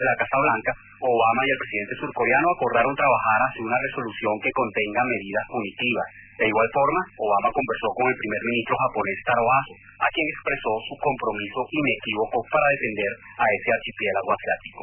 de la Casa Blanca, Obama y el presidente surcoreano acordaron trabajar hacia una resolución que contenga medidas punitivas. De igual forma, Obama conversó con el primer ministro japonés Taro Aso, a quien expresó su compromiso inequívoco para defender a ese archipiélago asiático.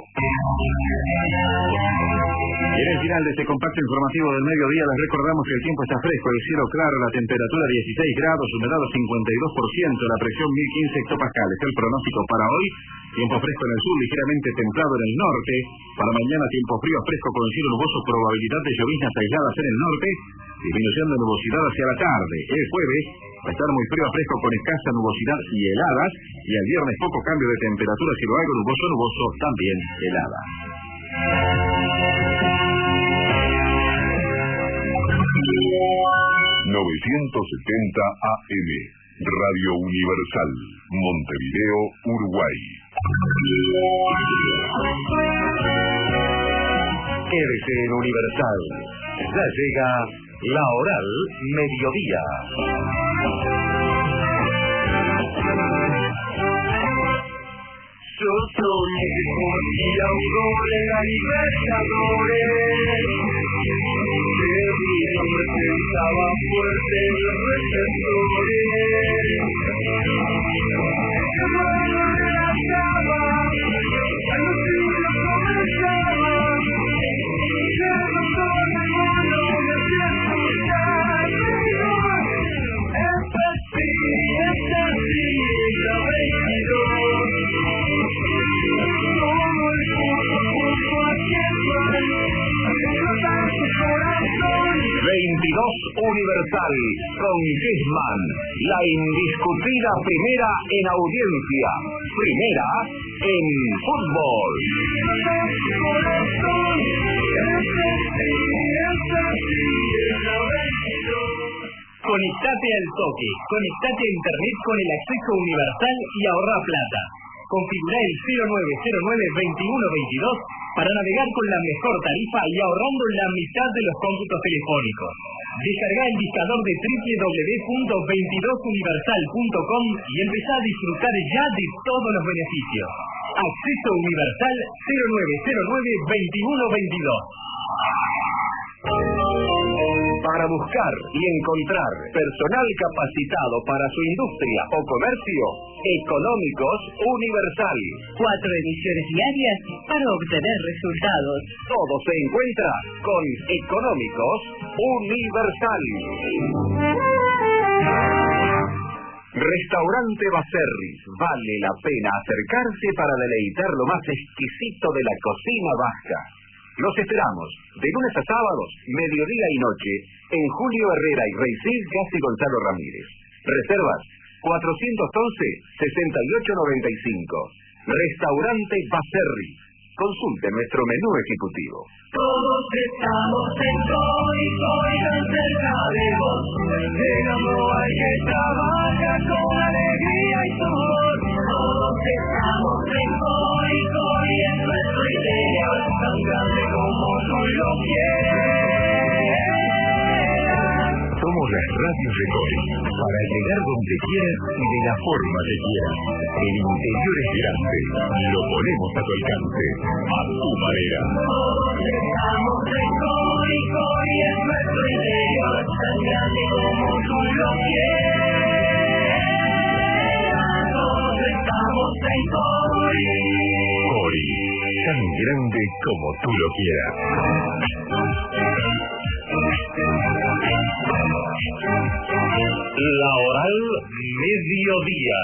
Y en el final de este compacto informativo del mediodía les recordamos que el tiempo está fresco, el cielo claro, la temperatura 16 grados, humedad 52%, la presión 1015 hectopascales. El pronóstico para hoy: tiempo fresco en el sur, ligeramente templado en el norte. Para mañana, tiempo frío fresco con cielo nuboso, probabilidad de lloviznas aisladas en el norte, disminución de nubosidad hacia la tarde. El jueves va a estar muy frío a fresco con escasa nubosidad y heladas, y el viernes poco cambio de temperatura, cielo algo nuboso, también helada. 970 AM, Radio Universal, Montevideo, Uruguay. Quédese en Universal. Ya llega La Oral Mediodía. Yo soñé con ir a Aurora Libertadores, que mi nombre pensaba fuerte en los receptores. Que bueno era cama, ya no siglo comenzaba, que el doctor hermano me hacía escuchar. Es así, la 22. 22 Universal, con Gisman, la indiscutida primera en audiencia, primera en fútbol. Conectate al toque, conectate a internet con el acceso universal y ahorra plata. Configurá el 0909-2122 para navegar con la mejor tarifa y ahorrando la mitad de los cómputos telefónicos. Descarga el discador de www.22universal.com y empezá a disfrutar ya de todos los beneficios. Acceso universal 0909-2122. Para buscar y encontrar personal capacitado para su industria o comercio, Económicos Universal. 4 emisiones diarias para obtener resultados. Todo se encuentra con Económicos Universal. Restaurante Baserris. Vale la pena acercarse para deleitar lo más exquisito de la cocina vasca. Los esperamos de lunes a sábados, mediodía y noche, en Julio Herrera y Reisil Casi Gonzalo Ramírez. Reservas 411-6895. Restaurante Baserri. Consulte nuestro menú ejecutivo. Todos estamos en Cory, tan cerca de vos. Llegando hay que trabajar con alegría y sudor. Todos estamos en Cory, es nuestro ideal, tan grande como tú lo quieres. Somos las radios de Cory, para llegar donde quieras y de la forma que quieras. El interior es grande, lo ponemos a tu alcance, a tu manera. Todos estamos en Cory, es nuestro ideal, tan grande como tú lo quieras. Todos estamos en Cory. Cory, tan grande como tú lo quieras. La Oral Mediodía.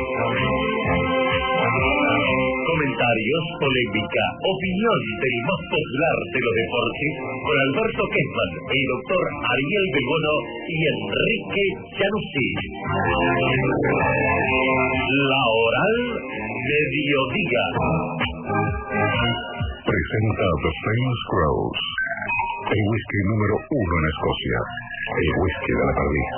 Comentarios, polémica, opinión del más popular de los deportes con Alberto Kessman, el doctor Ariel Begono y Enrique Chanussi. La Oral Mediodía. Presenta The Famous Grouse, el whisky número 1 en Escocia, el whisky de la perdiz.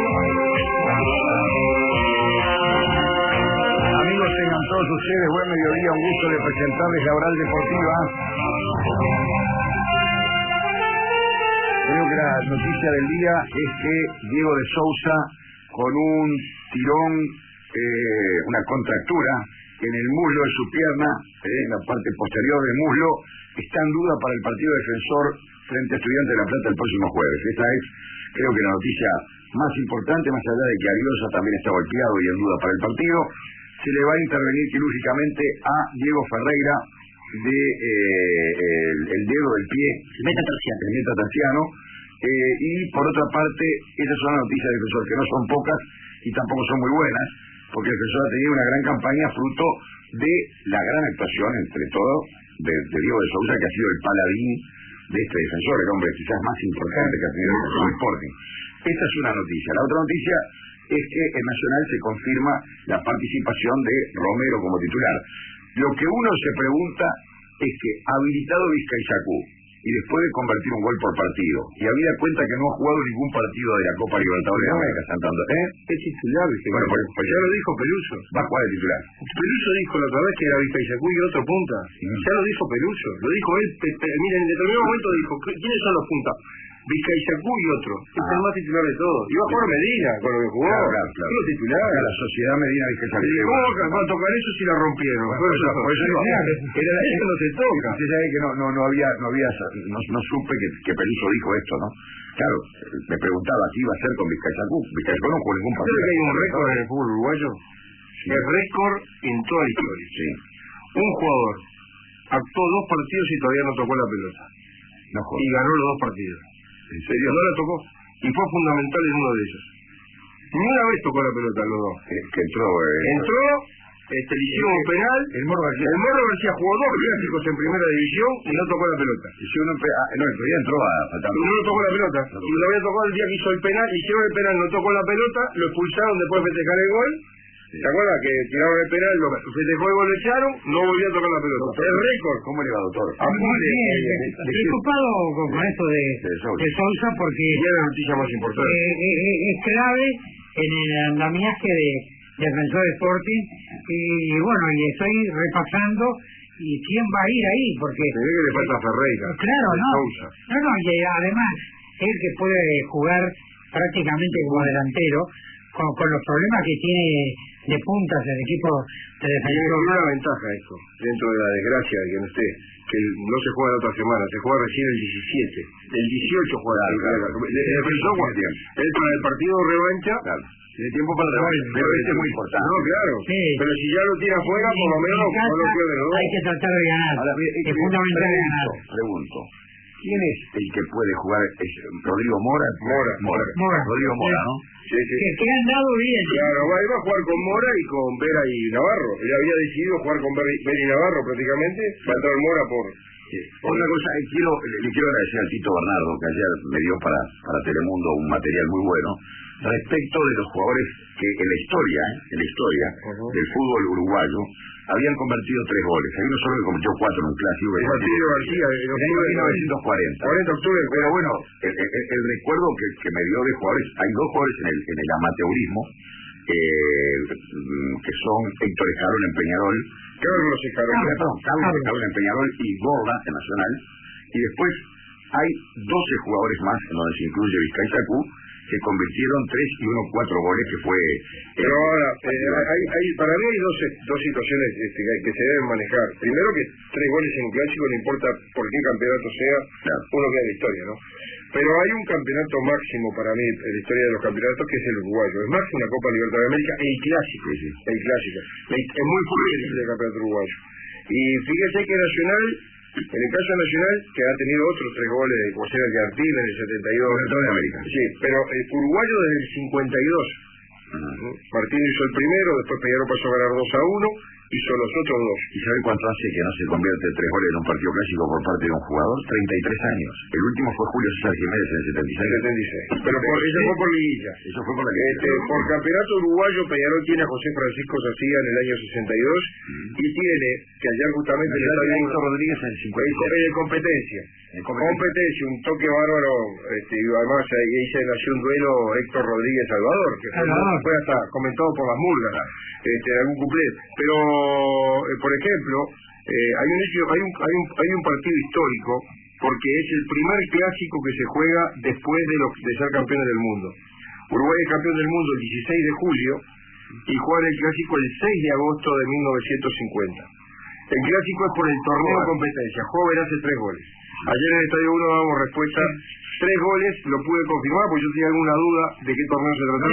Amigos, tengan todos ustedes buen mediodía, un gusto de presentarles la Oral Deportiva. Creo que la noticia del día es que Diego de Sousa, con un tirón, una contractura en el muslo de su pierna, en la parte posterior del muslo, está en duda para el partido defensor frente a Estudiantes de La Plata el próximo jueves. Esta es, creo que la noticia más importante, más allá de que Ariosa también está golpeado y en duda para el partido. Se le va a intervenir quirúrgicamente a Diego Ferreira de el dedo del pie, el metatarsiano, y por otra parte, esas son las noticias del defensor, que no son pocas y tampoco son muy buenas, porque el defensor ha tenido una gran campaña fruto de la gran actuación, entre todo, de Diego de Sousa, que ha sido el paladín de este defensor, el hombre quizás más importante que ha tenido el Sporting. Esta es una noticia. La otra noticia es que en Nacional se confirma la participación de Romero como titular. Lo que uno se pregunta es que, habilitado Vizcayzacú, y después de convertir un gol por partido, y habida cuenta que no ha jugado ningún partido de la Copa Libertadores de América, Santander, Es titular, bueno, pues ya lo dijo Peluso. Va a jugar de titular. Peluso dijo la otra vez que era Vizcayzacú y otro punta. Ya lo dijo Peluso, lo dijo él. Miren, en determinado momento dijo, ¿quiénes son los puntas? Vizcayzacú y otro. Es el más titular de todos. Iba a jugar Medina con lo que jugó. Claro. Iba titular. La sociedad Medina Vizcayzacú. ¿Cómo va a tocar eso si la rompieron? Por eso eso no se toca. Usted sabe que no supe que Peluso dijo esto, ¿no? Claro, me preguntaba qué iba a hacer con Vizcayzacú. Vizcayzacú no jugó ningún partido. ¿Sabe que hay un récord en el fútbol uruguayo? Sí. El récord en toda la historia. Sí. Un jugador actuó 2 partidos y todavía no tocó la pelota. No jugó. Y ganó los 2 partidos. ¿En serio? No la tocó. Y fue fundamental en uno de ellos. Ni una vez tocó la pelota los dos. Que entró. Le hicieron un penal. El Morro García jugó 2 clásicos en primera división y no tocó la pelota. Entró a faltar. Y no tocó la pelota. Y lo había tocado el día que hizo el penal. Hicieron el penal, no tocó la pelota. Lo expulsaron después de festejar el gol. ¿Se acuerda que tiraron el penal, lo festejó el gol, lo echaron, no volvió a tocar la pelota? El récord. ¿Cómo le va, doctor? Muy bien, preocupado con esto de Sousa porque es la noticia más importante. Es clave en el andamiaje de Defensor Sporting y bueno, y estoy repasando y quién va a ir ahí porque se ve que le falta Ferreira. Claro, no, y además él que puede jugar prácticamente como delantero con los problemas que tiene de puntas el equipo de defensor. Tiene una ventaja esto, dentro de la desgracia de que no esté, que no se juega la otra semana, se juega recién el 17. El 18 juega. Él para el partido revancha. Claro. Tiene tiempo para trabajar, pero este es muy importante. No, claro. Sí. Pero si ya lo tira afuera, por lo menos no lo pierde, ¿no? Hay que tratar de ganar. Ahora, es fundamental ganar. Pregunto. ¿Quién es el que puede jugar? ¿Es Rodrigo Mora? Mora. Rodrigo Mora, ¿no? Sí. Que han dado bien. Claro, va a jugar con Mora y con Vera y Navarro. Él había decidido jugar con Vera y Navarro prácticamente. Va a entrar Mora por... Otra cosa, le quiero agradecer al Tito Bernardo, que ayer me dio para Telemundo un material muy bueno, respecto de los jugadores que en la historia del fútbol uruguayo habían convertido 3 goles. Hay uno solo que cometió 4 en un clásico. El Martín García, en octubre de 1940. 40 de octubre. Pero bueno, el recuerdo que me dio de jugadores, hay 2 jugadores en el amateurismo, que son Héctor Escalón en Peñarol, Carlos Escalón en Peñarol y Borda en Nacional, y después hay 12 jugadores más, en donde se incluye Vizcayzacú, que convirtieron 3 y 4 goles, que fue... Pero ahora, para mí hay dos situaciones que se deben manejar. Primero, que 3 goles en un clásico, no importa por qué campeonato sea, claro, uno queda en la historia, ¿no? Pero hay un campeonato máximo para mí en la historia de los campeonatos, que es el uruguayo. Es más que una Copa Libertadores de América, el clásico. Es muy fuerte el campeonato uruguayo. Y fíjese que Nacional, en el caso de Nacional, que ha tenido otros 3 goles, como era el de Artil en el 72. De América. Sí, pero el uruguayo desde el 52. Martín hizo el primero, después Peñarol pasó a ganar 2-1, hizo los otros 2. ¿Y sabe cuánto hace que no se convierte 3 goles en un partido clásico por parte de un jugador? 33 años. El último fue Julio César Jiménez en el 76. Pero eso fue por liguilla. Eso fue por la liguilla. Por campeonato uruguayo, Peñarol tiene a José Francisco Sacía en el año 62 y tiene, que ayer justamente le está viendo Héctor Rodríguez en el 56. Competencia, un toque bárbaro, y además ahí se nació un duelo Héctor Rodríguez Salvador, que fue hasta comentado por las murgas, algún cuplé. Pero, por ejemplo, hay un partido histórico, porque es el primer clásico que se juega después de ser campeones del mundo. Uruguay es campeón del mundo el 16 de julio, y jugar el clásico el 6 de agosto de 1950. El clásico es por el torneo competencia. Joven hace 3 goles. Ayer en el Estadio 1 damos respuesta. 3 goles, lo pude confirmar porque yo tenía alguna duda de qué torneo se trataba.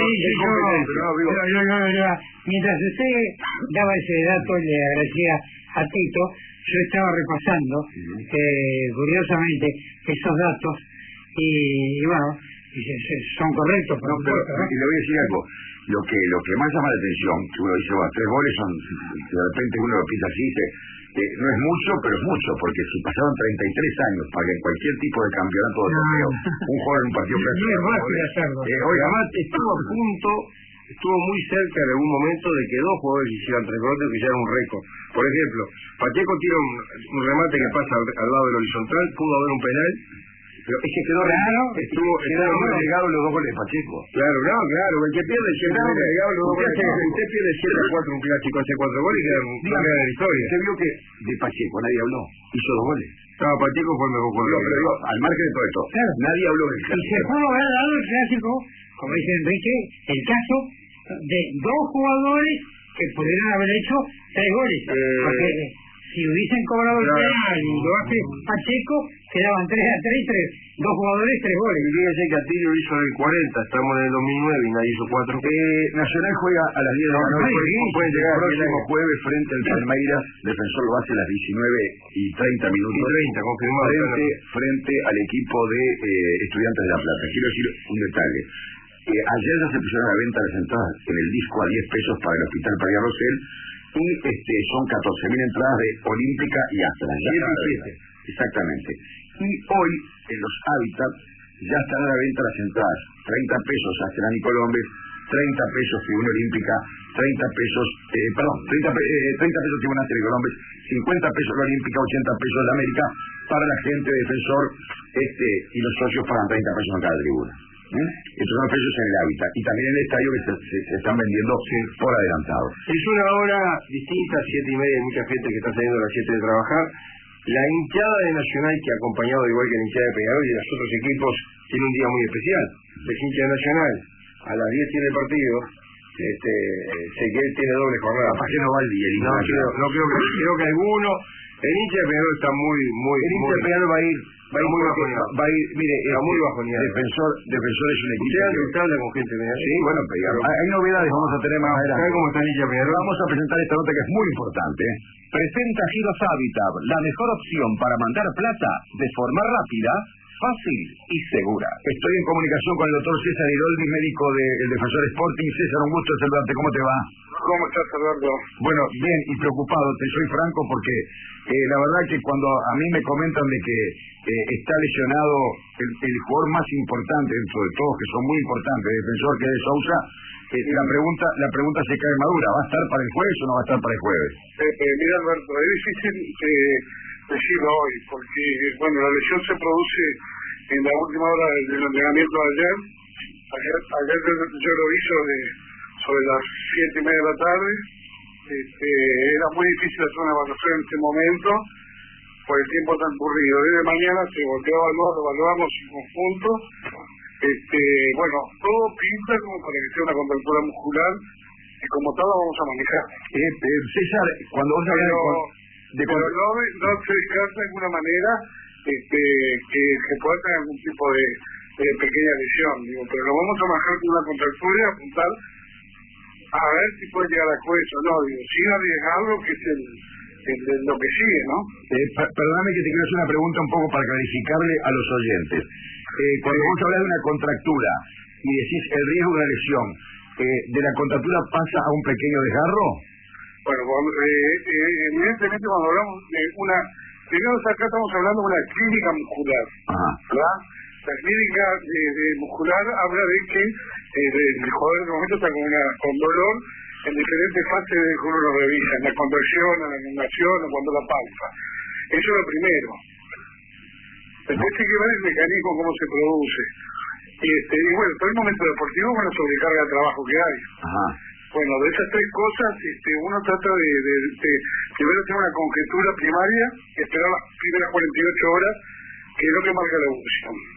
Mientras usted daba ese dato, le agradecía a Tito, yo estaba repasando curiosamente esos datos y bueno, son correctos. No, pero le voy a decir algo. Lo que más llama la atención, que uno dice, 3 goles son, de repente uno lo piensa así, dice, no es mucho, pero es mucho, porque si pasaron 33 años para que en cualquier tipo de campeonato de torneo, un jugador en un partido clásico. Oiga, estuvo a punto, estuvo muy cerca en algún momento de que 2 jugadores hicieran 3 goles, que ya era un récord. Por ejemplo, Pacheco tira un remate que pasa al lado del horizontal, pudo haber un penal. Pero es que quedó quedaron relegados los 2 goles de Pacheco. Claro, el que pierde siempre relegado los 2 goles. Usted pierde 7-4 un clásico, hace 4 goles y quedan en la historia. Usted vio que de Pacheco nadie habló, hizo 2 goles. Pacheco fue el mejor jugador. Pero digo, al margen de todo esto, nadie habló del clásico. Y se pudo haber dado el clásico, como dice Enrique, el caso de 2 jugadores que pudieran haber hecho 3 goles. Porque si hubiesen cobrado el penal y lo hace Pacheco, quedaban 3-3, 2 jugadores, 3 goles. Y fíjese que Atilio hizo en el 40, estamos en el 2009 y nadie hizo 4. Nacional juega a las 10 de la noche. Puede llegar el próximo jueves frente al Palmeiras. Defensor lo hace a las 19:30 minutos. 30, confirmado. Frente al equipo de Estudiantes de La Plata. Quiero decir un detalle. Ayer ya se pusieron a la venta las entradas en el disco a 10 pesos para el Hospital María Rosell. Y son 14.000 entradas de Olímpica y Astra. 7. Exactamente. Y hoy, en los Hábitats, ya están a la venta las entradas. 30 pesos Astra y Colombes, 30 pesos Tribuna Olímpica, 30 pesos Tribuna Astra y Colombes, 50 pesos la Olímpica, 80 pesos la América, para la gente de Defensor, y los socios pagan 30 pesos en cada tribuna. Estos son los precios en el Hábitat y también en el estadio que se están vendiendo por adelantado. Es una hora distinta, 7:30, hay mucha gente que está saliendo a las 7 de trabajar. La hinchada de Nacional, que ha acompañado igual que la hinchada de Peñarol y de los otros equipos, tiene un día muy especial. Es hincha de Nacional, a las 10 tiene el partido, sé que él tiene doble jornada. ¿Para qué no va el día? No creo que alguno. El hincha de Peñarol está muy el hincha de Peñarol va a ir muy bajoneado. Defensor es un equipo. ¿Usted habla con gente de Peñarol? Sí, bueno, hay novedades, vamos a tener más adelante. ¿Sabe cómo está el hincha de Peñarol? Vamos a presentar esta nota que es muy importante. Presenta Giros Habitat, la mejor opción para mandar plata de forma rápida, fácil y segura. Estoy en comunicación con el doctor César Iroldi, médico del Defensor Sporting. César, un gusto saludarte. ¿Cómo te va? ¿Cómo estás, Eduardo? Bueno, bien y preocupado, te soy franco, porque la verdad que cuando a mí me comentan de que está lesionado el jugador más importante dentro de todos, que son muy importantes, el Defensor, que es de Sousa, la pregunta se cae madura. ¿Va a estar para el jueves o no va a estar para el jueves? Mira, Alberto, es difícil decirlo hoy, porque la lesión se produce en la última hora del entrenamiento de ayer. Ayer yo lo hice sobre las 7:30 de la tarde. Era muy difícil hacer una evaluación en este momento por el tiempo transcurrido. Desde mañana se volvió a evaluar, lo evaluamos en conjunto. Todo pinta como para que sea una contractura muscular y como tal la vamos a manejar. César, cuando vos hablas pero no se descarta de alguna manera que se pueda tener algún tipo de pequeña lesión, pero lo vamos a manejar con una contractura y apuntar a ver si puede llegar a juez o no, sin arriesgarlo, que es lo que sigue, ¿no? Perdóname que te quiero hacer una pregunta un poco para clarificarle a los oyentes. Cuando vos hablas de una contractura y decís el riesgo de una lesión, ¿de la contractura pasa a un pequeño desgarro? Bueno, evidentemente cuando hablamos de primero acá estamos hablando de una clínica muscular, ¿verdad? La clínica muscular habla de que el jugador en este momento está con dolor en diferentes fases de que uno lo revisa, en la contracción, en la elongación, o cuando la pausa. Eso es lo primero. Después hay que ver el mecanismo, cómo se produce. Todo el momento deportivo, sobrecarga de trabajo que hay. De esas 3 cosas, uno trata de primero hacer una conjetura primaria, esperar las primeras 48 horas, que es lo que marca la evolución.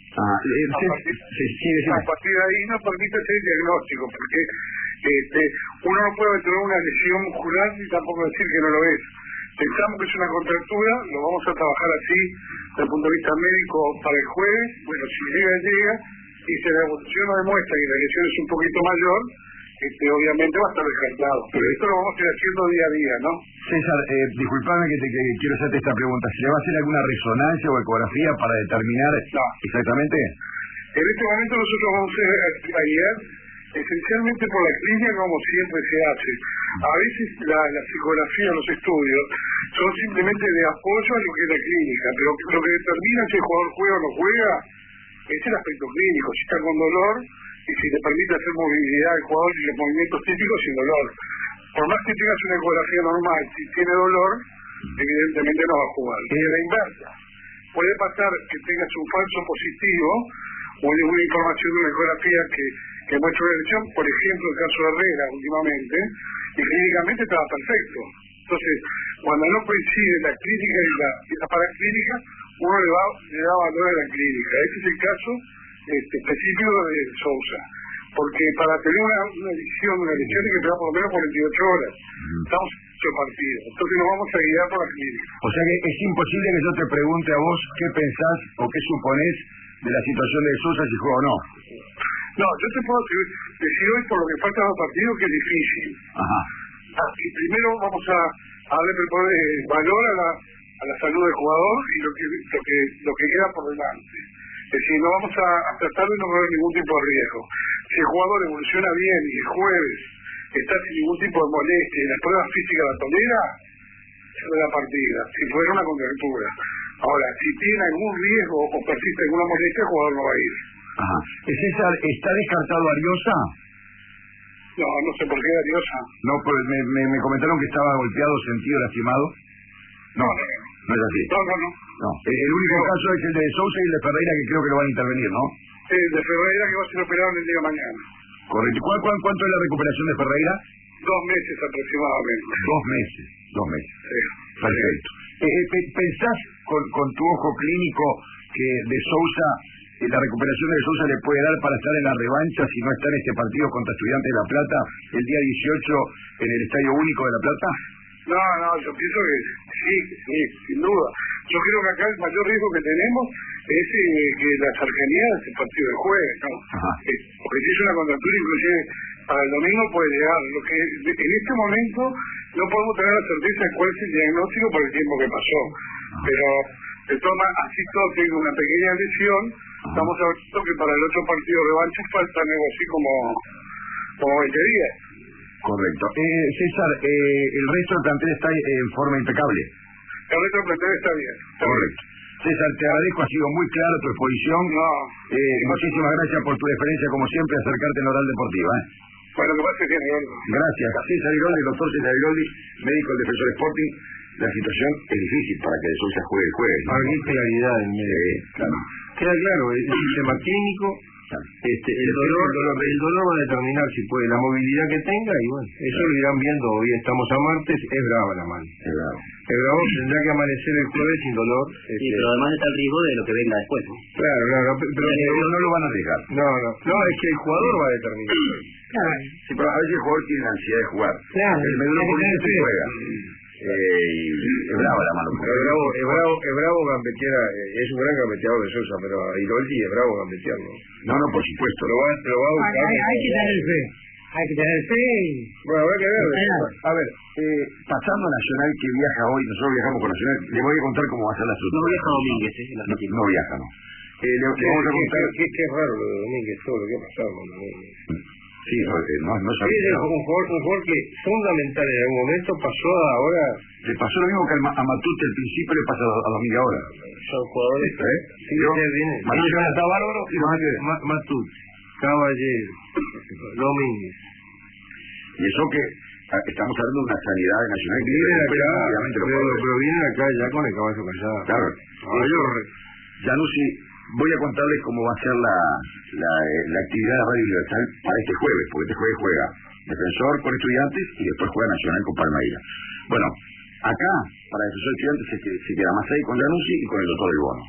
A partir de ahí no permite hacer el diagnóstico, porque uno no puede tener una lesión muscular y tampoco decir que no lo es. Pensamos que es una contractura, lo vamos a trabajar así desde el punto de vista médico para el jueves. Bueno, si llega, y si la evolución nos demuestra que la lesión es un poquito mayor, obviamente va a estar descartado. Pero esto lo vamos a ir haciendo día a día, ¿no? César, disculpame que quiero hacerte esta pregunta. ¿Se le va a hacer alguna resonancia o ecografía para determinar exactamente? En este momento nosotros vamos a guiar esencialmente por la clínica, como siempre se hace. A veces la psicografía, los estudios, son simplemente de apoyo a lo que es la clínica, pero lo que determina si el jugador juega o no juega es el aspecto clínico, si está con dolor y si le permite hacer movilidad al jugador y los movimientos típicos sin dolor. Por más que tengas una ecografía normal, si tiene dolor, evidentemente no va a jugar. Y la inversa. Puede pasar que tengas un falso positivo o alguna información de una ecografía que muestra una lesión, por ejemplo el caso de Herrera últimamente, y clínicamente estaba perfecto. Entonces, cuando no coincide la clínica y la paraclínica, uno le da valor a la clínica. Este es el caso específico de Sousa, porque para tener una lesión hay que esperar por lo menos 48 horas. Estamos en 8 partidos, entonces nos vamos a guiar por la clínica. O sea que es imposible que yo te pregunte a vos qué pensás o qué suponés de la situación de Sousa, si juega o no. No, yo te puedo decir hoy por lo que faltan los partidos que es difícil. Y primero vamos a darle valor a la salud del jugador y lo que queda por delante. Es decir, no vamos a tratar de no correr ningún tipo de riesgo. Si el jugador evoluciona bien y el jueves está sin ningún tipo de molestia y las pruebas físicas la tolera, se ve la partida, si fuera una contractura. Ahora, si tiene algún riesgo o persiste alguna molestia, el jugador no va a ir. César, ¿está descartado Ariosa? No sé por qué Ariosa. No, pues me comentaron que estaba golpeado, sentido, lastimado. No es así. No. El único caso es el de Sousa y el de Ferreira, que creo que lo van a intervenir, ¿no? Sí, el de Ferreira que va a ser operado el día de mañana. Correcto. ¿Cuánto es la recuperación de Ferreira? 2 meses aproximadamente. 2 meses. Sí. Perfecto. ¿Pensás con tu ojo clínico que de Sousa, la recuperación de Sousa le puede dar para estar en la revancha si no está en este partido contra Estudiantes de La Plata el día 18 en el Estadio Único de La Plata? No, yo pienso que sí, sin duda. Yo creo que acá el mayor riesgo que tenemos es que la cercanía de este partido del jueves, ¿no? Porque si es una contractura, inclusive para el domingo puede llegar. Lo que en este momento no podemos tener la certeza de cuál es el diagnóstico por el tiempo que pasó. Pero de todas maneras, así todo tiene una pequeña lesión. Estamos hablando que para el otro partido de revancha faltan algo así como 20 días. Correcto. César, el resto del plantel está en forma impecable. El resto del plantel está bien. Correcto. César, te agradezco, ha sido muy clara tu exposición. Muchísimas gracias por tu deferencia, como siempre, acercarte en Oral Deportiva. Bueno, que pase bien, Eduardo. Gracias. César Iroldi, doctor César Iroldi, médico del Defensor Sporting. La situación es difícil para que el Sousa juegue el jueves, ¿no? Hay claridad en medio. Claro. Queda claro, el sistema clínico, el dolor va a determinar si puede, la movilidad que tenga, y bueno, eso lo irán viendo. Hoy estamos a martes, es brava la mano. Es bravo, tendrá que amanecer el jueves sin dolor. Pero además está el riesgo de lo que venga después, ¿no? Claro, pero no lo van a arriesgar. No, es que el jugador va a determinar. Sí, pero a veces el jugador tiene la ansiedad de jugar. El medulo político se juega. Y es bravo la mano. Es bravo gambetear, es un gran gambeteador de Sousa, pero a Iroldi es bravo gambetearlo. No, por supuesto. Lo va a buscar. Hay que tener fe. Bueno, habrá que ver. A ver, pasando a Nacional, que viaja hoy, nosotros viajamos con Nacional, le voy a contar cómo va a ser la estructura. No viaja Domínguez, no viaja, no. Le vamos a contar. Qué raro lo de Domínguez, todo lo que ha pasado con Domínguez. Sí, no sabía. Es un jugador que fundamental en algún momento pasó ahora. Le pasó lo mismo que a Matute al principio, le pasa a Domínguez ahora. Son jugadores. Sí, Matute está bárbaro y Matute, Caballero, Domínguez. Y eso que estamos hablando de una sanidad nacional que pero vienen acá ya con el caballo callado. Claro. Januzzi, voy a contarles cómo va a ser la actividad de Radio Universal para este jueves, porque este jueves juega Defensor con Estudiantes y después juega Nacional con Palmeiras. Bueno, acá, para Defensor Estudiantes se queda Masay con Januzzi y con el doctor del Bono. Y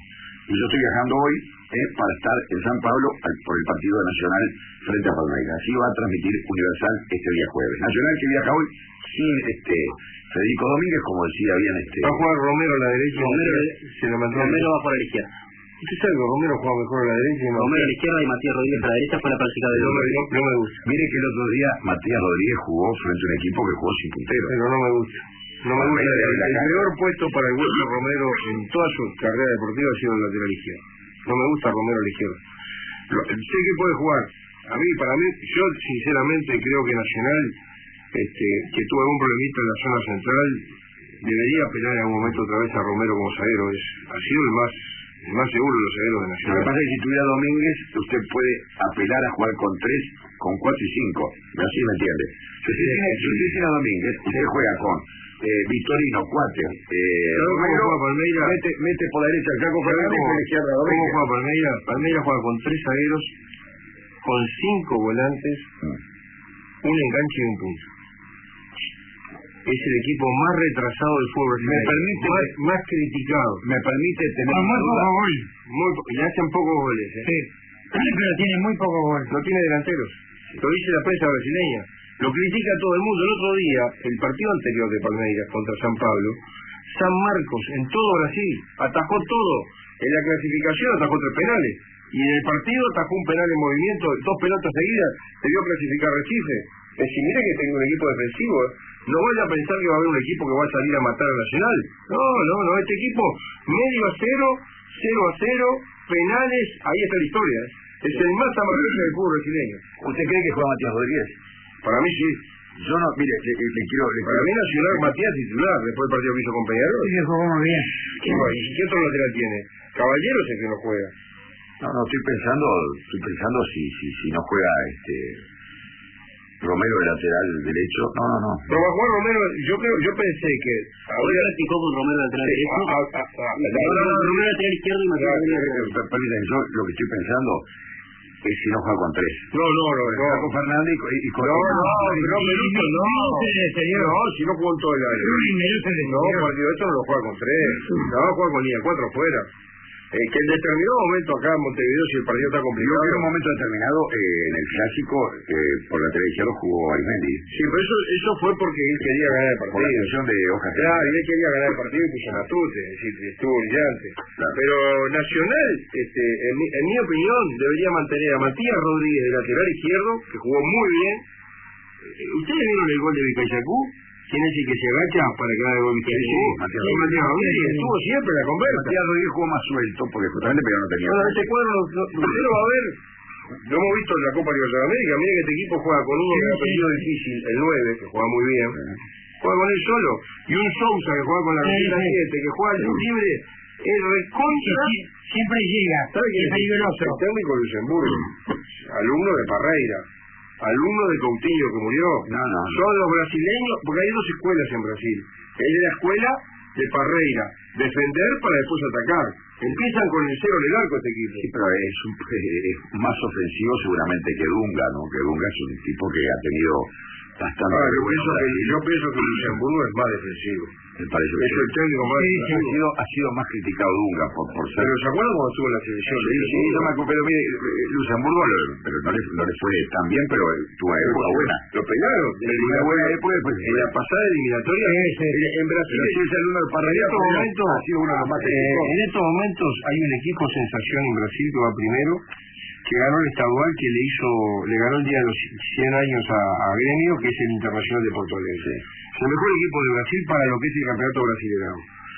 Y yo estoy viajando hoy para estar en San Pablo por el partido Nacional frente a Palmeiras. Así va a transmitir Universal este día jueves. Nacional que viaja hoy sin Federico Domínguez, como decía bien Va a jugar Romero a la derecha. Romero va por la izquierda. ¿Usted sabe que Romero juega mejor a la derecha? Romero a la izquierda y Matías Rodríguez a la derecha fue la práctica de no me gusta. Mire que el otro día Matías Rodríguez jugó frente a un equipo que jugó sin puntero. Pero no me gusta. No me gusta. El peor puesto para el Hueso Romero en toda su carrera deportiva ha sido el lateral izquierdo. No me gusta Romero a la izquierda. Sé que puede jugar. Para mí, yo sinceramente creo que Nacional, que tuvo algún problemita en la zona central, debería apelar en algún momento otra vez a Romero como zaguero. Ha sido el más seguro de los zagueros de Nacional. Lo que pasa es que si tuviera Domínguez, usted puede apelar a jugar con 3, con 4 y 5. Así me entiende. Si usted tiene a Domínguez, usted juega con Victorino, Cuate, Romero, mete por la derecha el Caco Fernández y por la izquierda Domínguez. ¿Cómo juega Palmeiras? Palmeiras juega con 3 zagueros, con 5 volantes, un enganche y un punto. Es el equipo más retrasado del fútbol brasileño, más criticado. Me permite tener le hacen pocos goles. Sí, pero tiene muy pocos goles. No tiene delanteros. Lo dice la prensa brasileña. Lo critica todo el mundo. El otro día, el partido anterior de Palmeiras contra San Pablo, San Marcos, en todo Brasil, atajó todo. En la clasificación atajó 3 penales. Y en el partido atajó un penal en movimiento, 2 pelotas seguidas, debió clasificar Recife. Es decir, mire que tengo un equipo defensivo. No vaya a pensar que va a haber un equipo que va a salir a matar a Nacional. No, este equipo medio a 0, 0-0, penales, ahí está la historia. Es el más amarillo del fútbol brasileño. ¿Usted cree que juega Matías Rodríguez? Para mí sí. Yo no, mire, para mí Nacional Matías titular, después del partido que hizo con Peñarol. Sí, que jugó muy bien. ¿Qué otro lateral tiene? Caballeros es que no juega. No, estoy pensando si no juega Romero de lateral derecho. No. Pero va a jugar Romero, yo pensé que ahora practicó con Romero lateral derecho. Romero lateral izquierdo y Matías Rodríguez. Permítanme, yo lo que estoy pensando es si no juega con 3. No. Caco Fernández y con... No, si no jugó en todo el año. Partido esto no lo juega con 3. No, juega con línea 4 afuera. Que en determinado momento acá en Montevideo, si el partido está complicado... En un momento determinado, en el clásico, por la televisión jugó Arismendi. Sí, pero eso fue porque él quería ganar el partido. Por la selección de Hojas. Claro, y él quería ganar el partido y puso Matute, es decir, estuvo brillante. Claro. Pero Nacional, en mi opinión, debería mantener a Matías Rodríguez de lateral izquierdo, que jugó muy bien. ¿Ustedes vieron el gol de Vicayacú? ¿Quién es el que se agacha para que haga el gol de Vicayacú? Sí, Matías Rodríguez. Estuvo siempre en la conversa. Matías Rodríguez jugó más suelto, porque justamente pero no tenía... Bueno, este cuadro usted lo va a ver. Lo hemos visto en la Copa Libertadores de América. Mire que este equipo juega con uno que ha apellido difícil, el 9, que juega muy bien. Juega con él solo. Y un Sousa que juega con la 7, que juega el libre. El recontra... Siempre llega. Es peligroso. El técnico de Luxemburgo. Alumno de Parreira. Alumno de Coutinho que murió. No. Son los brasileños, porque hay 2 escuelas en Brasil. Es la escuela de Parreira. Defender para después atacar. Empiezan con el 0 del arco este equipo. Sí, pero es más ofensivo seguramente que Dunga, ¿no? Que Dunga es un tipo que ha tenido bastante... yo pienso que Luxemburgo es más defensivo. Me parece que es el técnico más... ha sido más criticado Dunga por ser... Pero ¿se acuerdan cuando estuvo en la selección? Sí, yo me acuerdo, pero mire, Luxemburgo pero no le fue tan bien, pero tuvo una época buena. Lo pegaron. Una buena época después. En la pasada eliminatoria, en Brasil, es el uno de Parreira, ha sido uno de los más en estos momentos hay un equipo sensación en Brasil que va primero, que ganó el estadual, que le ganó el día de los 100 años a Gremio, que es el Internacional de Porto Alegre. El mejor equipo de Brasil para lo que es el campeonato brasileño.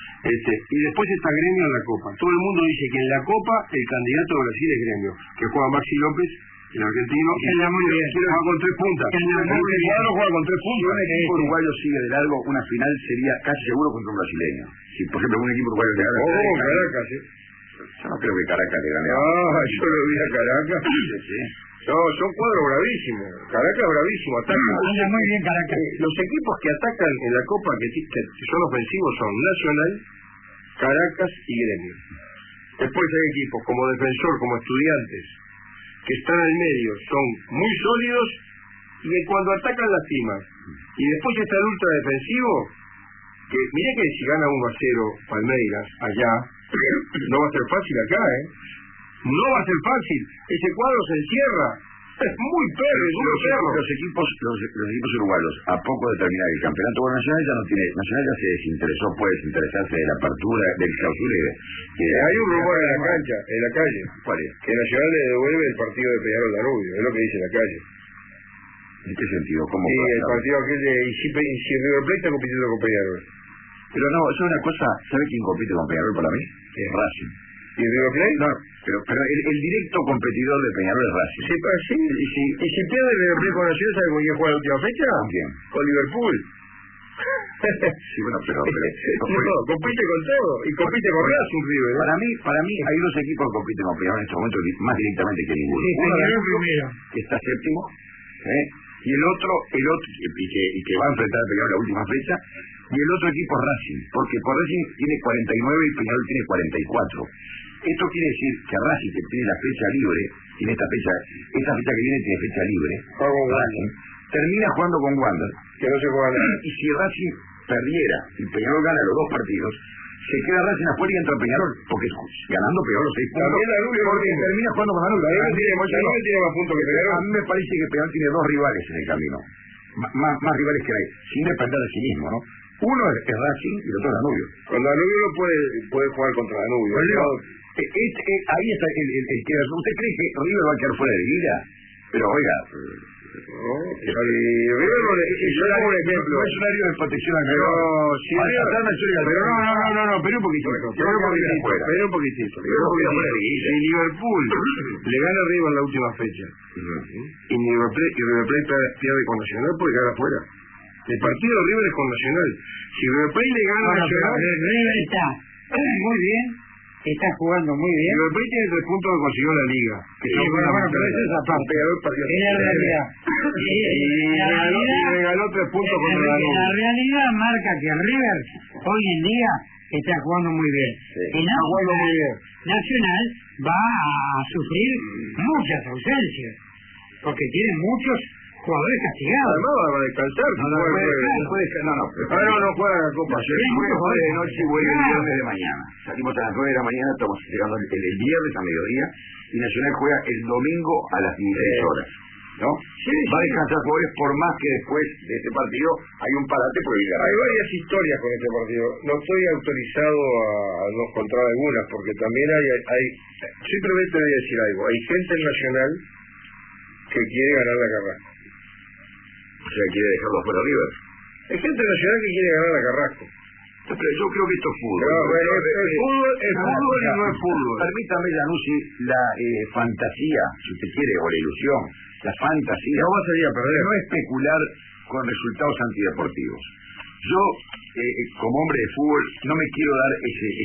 Y después está Gremio en la Copa. Todo el mundo dice que en la Copa el candidato de Brasil es Gremio, que juega Maxi López, el argentino, que juega con 3 puntas. El juega con 3 puntas. Si un equipo uruguayo sigue de largo, una final sería casi seguro contra un brasileño. Si, por ejemplo, un equipo uruguayo le gana... Caracas, Yo no creo que Caracas le gane. Yo lo vi a Caracas. Sí. No, son cuadros bravísimos. Caracas bravísimo. Anda muy bien Caracas. Los equipos que atacan en la Copa que son ofensivos son Nacional, Caracas y Gremio. Después hay equipos como Defensor, como Estudiantes, que están al medio, son muy sólidos y cuando atacan lastiman. Y después está el ultradefensivo, que mira que si gana 1-0 Palmeiras allá, no va a ser fácil acá, no va a ser fácil, ese cuadro se encierra, es muy perro, es muy perro. Los equipos uruguayos, a poco de terminar el campeonato nacional, ya no tiene, Nacional ya se desinteresó, puede desinteresarse de la apertura, del clausura hay un rumor en la cancha, en la calle. ¿Cuál es? Que Nacional le devuelve el partido de Peñarol Danubio, es lo que dice en la calle. ¿En qué sentido? ¿Cómo sí, pasa? El partido aquel de si River Plate está compitiendo con Peñarol. Pero no, eso es una cosa, ¿sabe quién compite con Peñarol para mí? Es Racing. ¿Y River Plate? No, pero el directo competidor de Peñarol es Racing. Sí, pero sí. ¿Y si pierde River Plate con Nacional, sabe con quién juega la última fecha? ¿Con quién? Con Liverpool. Sí, bueno, pero no, compite con todo y compite con Racing River. Para mí hay dos equipos que compiten con Peñarol en este momento más directamente que ninguno. Sí, uno primero. Que está séptimo, y el otro y que va a enfrentar a Peñarol la última fecha, y el otro equipo es Racing, porque por Racing tiene 49 y Peñarol tiene 44. Esto quiere decir que Racing, que tiene la fecha libre, tiene esta fecha que viene tiene fecha libre, Racing termina jugando con Wander, que no se juega nada. Y si Racing perdiera y Peñarol gana los dos partidos, se queda Racing afuera y entra Peñarol, porque ganando Peñarol los 6 puntos, porque termina jugando con Danubio. Danubio tiene más puntos que Peñarol. A mí me parece que Peñarol tiene dos rivales en el camino, más rivales que hay, sin depender de sí mismo, ¿no? Uno es Racing y el otro es Danubio. Con Danubio no puede jugar contra Danubio. Ahí está el que usted cree que River va a quedar fuera de liga, pero oiga, River no le un ejemplo. No es un área de protección al pero no, pero un poquitito. Si Liverpool le gana a River en la última fecha y River Plate pierde con Nacional, puede quedar afuera. El partido de River es con Nacional. Si River Plate le gana a Nacional, River está muy bien, está jugando muy bien. River Plate tiene 3 puntos que consiguió la liga. Que sí, bueno, pero eso es aparte. Es la realidad. Y regaló 3 puntos contra la La realidad marca que el River hoy en día está jugando muy bien. Y Nacional va a sufrir muchas ausencias, porque tiene muchos jugadores castigados. Además va a descansar. No juega la Copa. Juega de noche y vuelve el viernes de mañana. Salimos a las 9 de la mañana, estamos llegando el viernes a mediodía, y Nacional juega el domingo a las 16 horas. ¿No? Va a descansar jugadores, por más que después de este partido hay un parate por el Hay varias historias con este partido. No estoy autorizado a no contar algunas, porque también hay simplemente voy a decir algo. Hay gente en Nacional que quiere ganar la Carrasco. O sea, quiere dejarlo fuera River. Hay gente nacional que quiere ganar la Carrasco. Pero yo creo que esto es fútbol. Es fútbol y no es fútbol. Permítame, Januzzi, la fantasía, si usted quiere, o la ilusión, la fantasía. No va a salir a perder. No especular con resultados antideportivos. Yo, como hombre de fútbol, no me quiero dar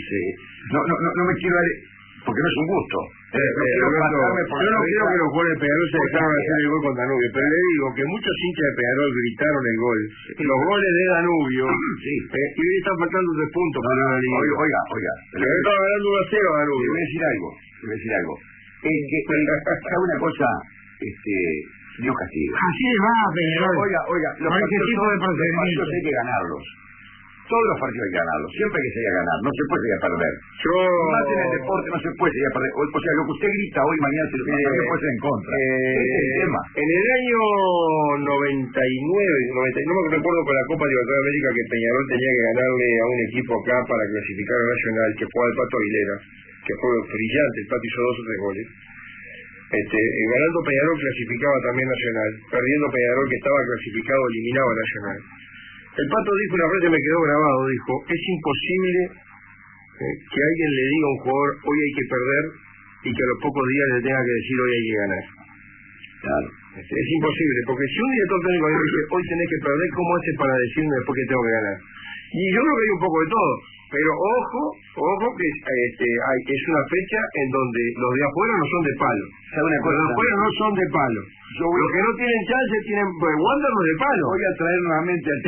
no me quiero dar, porque no es un gusto. Yo no quiero que los jugadores de Peñarol se dejaron hacer el gol con Danubio, pero le digo que muchos hinchas de Peñarol gritaron el gol. Los goles de Danubio, y hoy están faltando 3 puntos para la liga. Oiga. Pero estaba ganando 1-0 Danubio. Le voy a decir algo. Es que sabe una cosa, Dios castiga. Así va, Peñarol. Oiga, los partidos hay que ganarlos. Todos los partidos hay que ganarlos, siempre hay que salir a ganar, no se puede salir a perder. Más en el deporte no se puede salir a perder. O sea, lo que usted grita hoy, mañana se lo puede ser en contra. Ese es el tema. En el año 99, no me recuerdo con la Copa Libertadores de América que Peñarol tenía que ganarle a un equipo acá para clasificar a Nacional, que fue al Pato Aguilera, que fue brillante, el Pato hizo 2 o 3 goles. Ganando Peñarol clasificaba también Nacional, perdiendo Peñarol que estaba clasificado eliminaba Nacional. El Pato dijo una frase, me quedó grabado, dijo, es imposible que alguien le diga a un jugador hoy hay que perder y que a los pocos días le tenga que decir hoy hay que ganar. Claro. Es imposible, porque si un director técnico me dice hoy tenés que perder, ¿cómo haces para decirme después que tengo que ganar? Y yo creo que hay un poco de todo, pero ojo que es una fecha en donde los de afuera no son de palo. ¿Sabe una cosa? Los de afuera no son de palo. Los que no tienen chance tienen, pues Wander no de palo. Voy a traer nuevamente al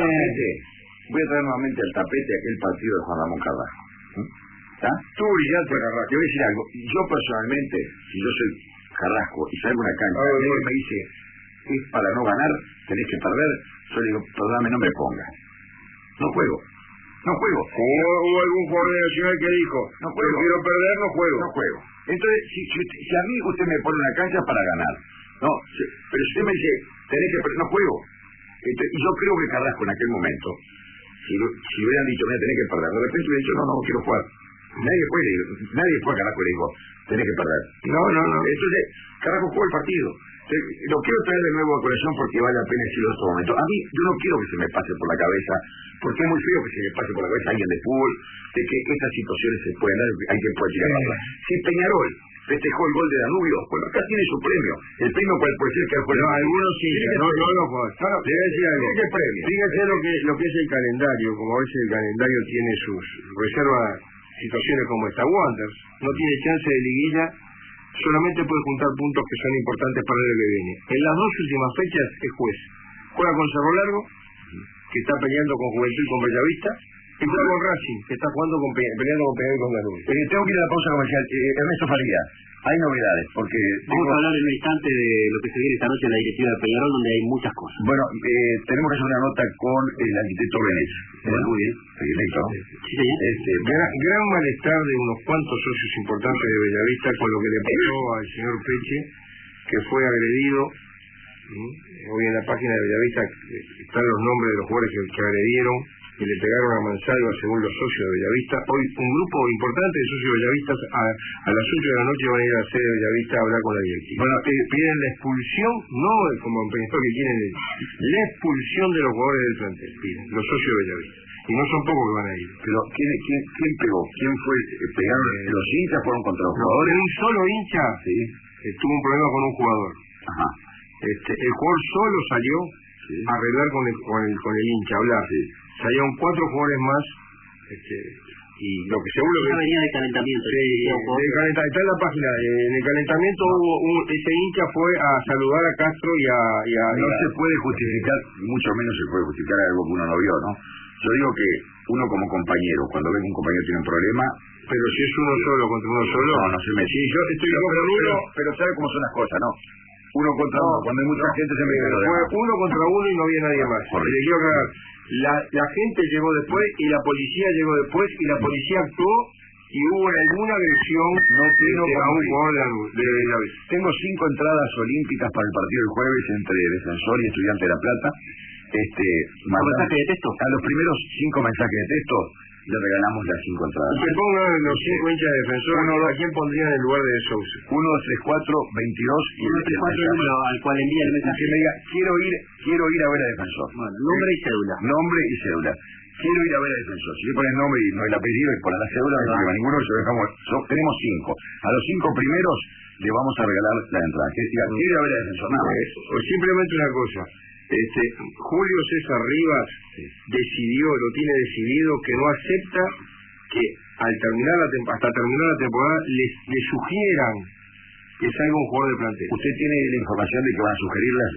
tapete aquel partido de Juan Ramón Carrasco. ¿Está? Tú brillante Carrasco. Te voy a decir algo. Yo personalmente, si yo soy Carrasco y salgo a una cancha y me dice es para no ganar, tenés que perder, yo le digo, perdóname, no me pongas. No juego. no juego. Hubo algún jugador de Nacional que dijo, no juego. Quiero perder, no juego. No juego. Entonces, si a mí usted me pone una cancha para ganar, no, pero si usted me dice, tenés que perder, no juego. Entonces, y yo creo que Carrasco en aquel momento, si hubieran dicho, mira, tenés que perder, de repente hubiera dicho, no quiero jugar. Nadie fue a Carrasco y le dijo, tenés que perder. No. Entonces, Carrasco jugó el partido. Lo quiero traer de nuevo a corazón porque vale la pena decirlo en este momento. A mí, yo no quiero que se me pase por la cabeza, porque es muy feo que se le pase por la cabeza a alguien de fútbol, de que estas situaciones se pueden dar, alguien puede tirar la. Si Peñarol festejó el gol de Danubio, bueno, acá tiene su premio. El premio puede ser que algunos sí, no. Le voy a decir algo. ¿Qué premio? Fíjense lo que es el calendario, como a veces el calendario tiene sus reservas, situaciones como esta. Wanderers no tiene chance de liguilla, solamente puede juntar puntos que son importantes para el año que viene. En las dos últimas fechas es juez. Juega con Cerro Largo, que está peleando con Juventud y con Bellavista, y juega con Racing, que está jugando peleando con Peñarol y con Danubio. Tengo que ir a la pausa comercial. Ernesto Faría, hay novedades, porque... Vamos a hablar en un instante de lo que se viene esta noche en la directiva de Peñarol, donde hay muchas cosas. Bueno, tenemos que hacer una nota con el arquitecto Benet. Muy bien. Sí, señor. Gran malestar de unos cuantos socios importantes de Bellavista con lo que le pasó al señor Peche, que fue agredido. Hoy en la página de Bellavista están los nombres de los jugadores que agredieron y le pegaron a mansalva según los socios de Bellavista. Hoy un grupo importante de socios de Bellavista a las 8 de la noche van a ir a la sede de Bellavista a hablar con la directiva. Bueno, piden la expulsión, no como en Peñarol que quieren la expulsión de los jugadores del plantel, piden los socios de Bellavista. Y no son pocos que van a ir. Pero ¿quién pegó? ¿Quién fue? ¿Pegaron? ¿Los hinchas fueron contra los jugadores? Un solo hincha tuvo un problema con un jugador. Ajá. El jugador solo salió a arreglar con el hincha, a hablar. Salieron 4 jugadores más, y lo que seguro que... venía de calentamiento. Está en la página. En el calentamiento ese hincha fue a saludar a Castro y a no se puede justificar, mucho menos se puede justificar algo que uno no vio, ¿no? Yo digo que uno como compañero, cuando ve que un compañero tiene un problema... Pero si es uno solo contra uno solo... No se me... Sí, yo estoy pero sabe cómo son las cosas, ¿no? Uno contra uno, cuando hay mucha gente se me... Fue uno contra uno y no había nadie más. Le quiero aclarar. La gente llegó después y la policía llegó después y la policía actuó y hubo alguna agresión a un jugador de la vez. Tengo 5 entradas olímpicas para el partido del jueves entre Defensor y Estudiante de La Plata. ¿Mensaje de texto? A los primeros 5 mensajes de texto le regalamos las 5 entradas. Usted ponga los 5 hinchas de Defensor, ¿a quién pondría en el lugar de Sousa? 1, 2, 3, 4, 22 y 1, 3, 4 el número al cual envía el mensaje. Que me diga, quiero ir a ver a Defensor. Bueno, nombre y cédula. Nombre y cédula. Quiero ir a ver a Defensor. Si le pones nombre y no el apellido y pones la cédula, no hay problema ninguno, tenemos 5. A los 5 primeros le vamos a regalar la entrada. Que diga, quiero ir a ver a Defensor. Nada más. O simplemente una cosa. Julio César Rivas lo tiene decidido que no acepta que hasta terminar la temporada le sugieran que salga un jugador de plantel. ¿Usted tiene la información de que van a sugerir las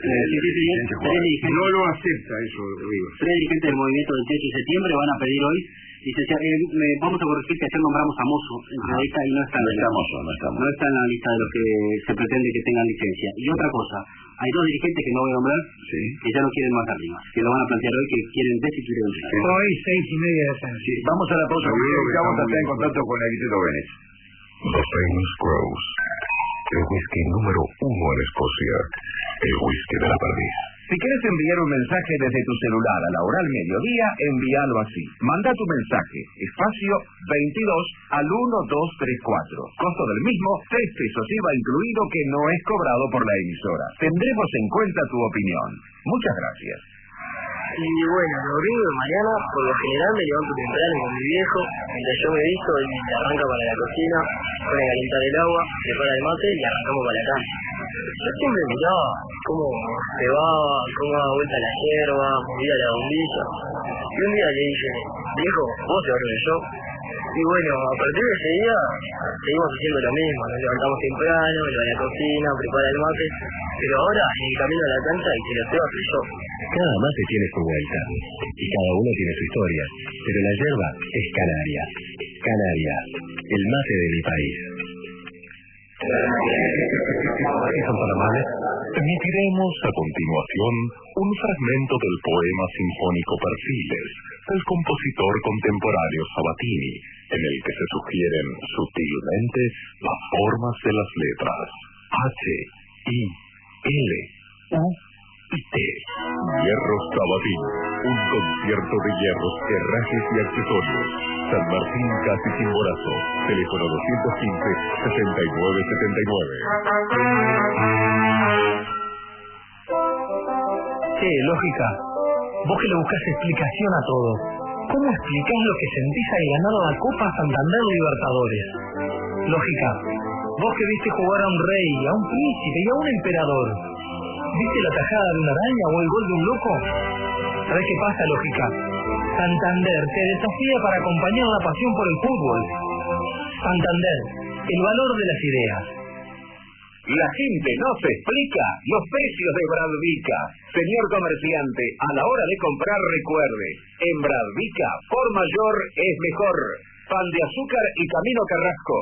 no lo acepta eso, Rivas. 3 dirigentes del movimiento del 18 de septiembre van a pedir hoy, vamos a corregir que ayer nombramos a Mozo en la lista y no está en la lista de los que se pretende que tengan licencia. Y otra cosa, hay 2 dirigentes que no voy a nombrar que ya no quieren más arriba, que lo van a plantear hoy, que quieren destituir el Estado. Hoy 6:30 de la tarde. Vamos a la pausa, vamos a estar en contacto con el arquitecto Benet. The Famous Grouse, el whisky número 1 en Escocia, el whisky de la perdiz. Si quieres enviar un mensaje desde tu celular a la hora al mediodía, envíalo así. Manda tu mensaje, espacio 22 al 1234. Costo del mismo, 3 pesos IVA incluido que no es cobrado por la emisora. Tendremos en cuenta tu opinión. Muchas gracias. Y bueno, los domingos de mañana, por lo general me levanto temprano con mi viejo, mientras yo me visto, él me arranca para la cocina, pone a calentar el agua, prepara el mate y arrancamos para la cancha. Yo siempre miraba cómo se va, cómo da vuelta la hierba, movía la bombilla. Y un día le dije, viejo, ¿vos te vas con yo? Y bueno, a partir de ese día seguimos haciendo lo mismo, nos levantamos temprano, él va a la cocina, prepara el mate, pero ahora en el camino a la cancha y que lo estoy soy yo. Cada mate tiene su vuelta y cada uno tiene su historia, pero la yerba es Canaria. Canaria, el mate de mi país. Si son tan amables, emitiremos a continuación un fragmento del poema sinfónico Perfiles, del compositor contemporáneo Sabatini, en el que se sugieren sutilmente las formas de las letras H, I, L, U y T. Hierro Sabatini, un concierto de hierros, herrajes y accesorios. San Martín casi Chimborazo, teléfono 215-6979. Che, lógica, vos que le buscás explicación a todo, ¿cómo explicás lo que sentís al ganar la Copa Santander Libertadores? Lógica, vos que viste jugar a un rey, a un príncipe y a un emperador, ¿viste la tajada de una araña o el gol de un loco? ¿Sabés qué pasa, lógica? Santander te desafía para acompañar la pasión por el fútbol. Santander, el valor de las ideas. La gente no se explica los precios de Bradvica. Señor comerciante, a la hora de comprar recuerde, en Bradvica, por mayor es mejor. Pan de azúcar y Camino Carrasco,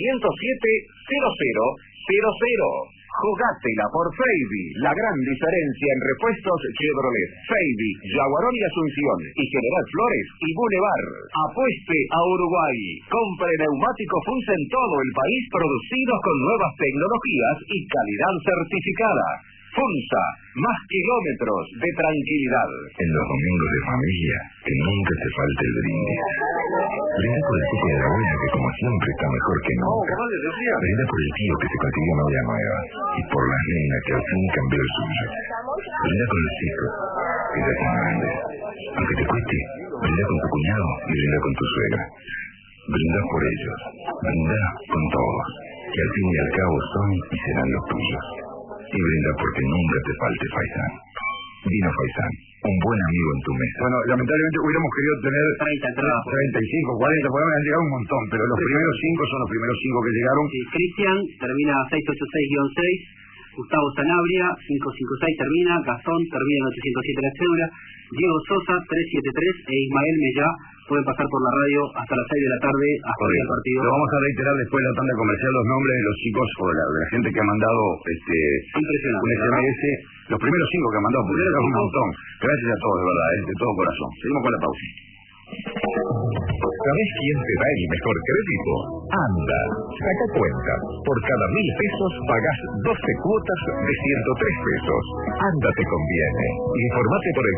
507-0000. Jugátela por Feibi, la gran diferencia en repuestos Chevrolet. Feibi, Yaguarón y Asunción, y General Flores y Boulevard. Apueste a Uruguay. Compre neumáticos Funce en todo el país producidos con nuevas tecnologías y calidad certificada. Funsa, más kilómetros de tranquilidad. En los domingos de familia, que nunca te falte el brindis. Brinda por el tipo de la abuela que como siempre está mejor que nunca. Brinda por el tío que se consiguió novia nueva. Y por las nenas que al fin cambió el suyo. Brinda con los hijos, que ya son grandes. Aunque te cueste, brinda con tu cuñado y brinda con tu suegra. Brinda por ellos. Brinda con todos, que al fin y al cabo son y serán los tuyos. Y brinda porque nunca te falte Faisán. Vino Faisán, un buen amigo en tu mesa. Bueno, lamentablemente hubiéramos querido tener 35, 40, porque han llegado un montón, pero los primeros 5 son los primeros 5 que llegaron. Cristian, termina 686-6. Gustavo Sanabria, 556 termina. Gastón, termina en 807 la cédula. Diego Sosa, 373. E Ismael Mellá pueden pasar por la radio hasta las 6 de la tarde hasta el partido. Lo vamos a reiterar después de la tanda comercial, los nombres de los chicos o de la gente que ha mandado un SMS. Los primeros 5 que han mandado, porque era un montón. Gracias a todos, de verdad, de todo corazón. Seguimos con la pausa. ¿Sabés quién te da el mejor crédito? Anda, saca cuenta. Por cada 1.000 pesos pagás 12 cuotas de 103 pesos. Anda te conviene. Informate por el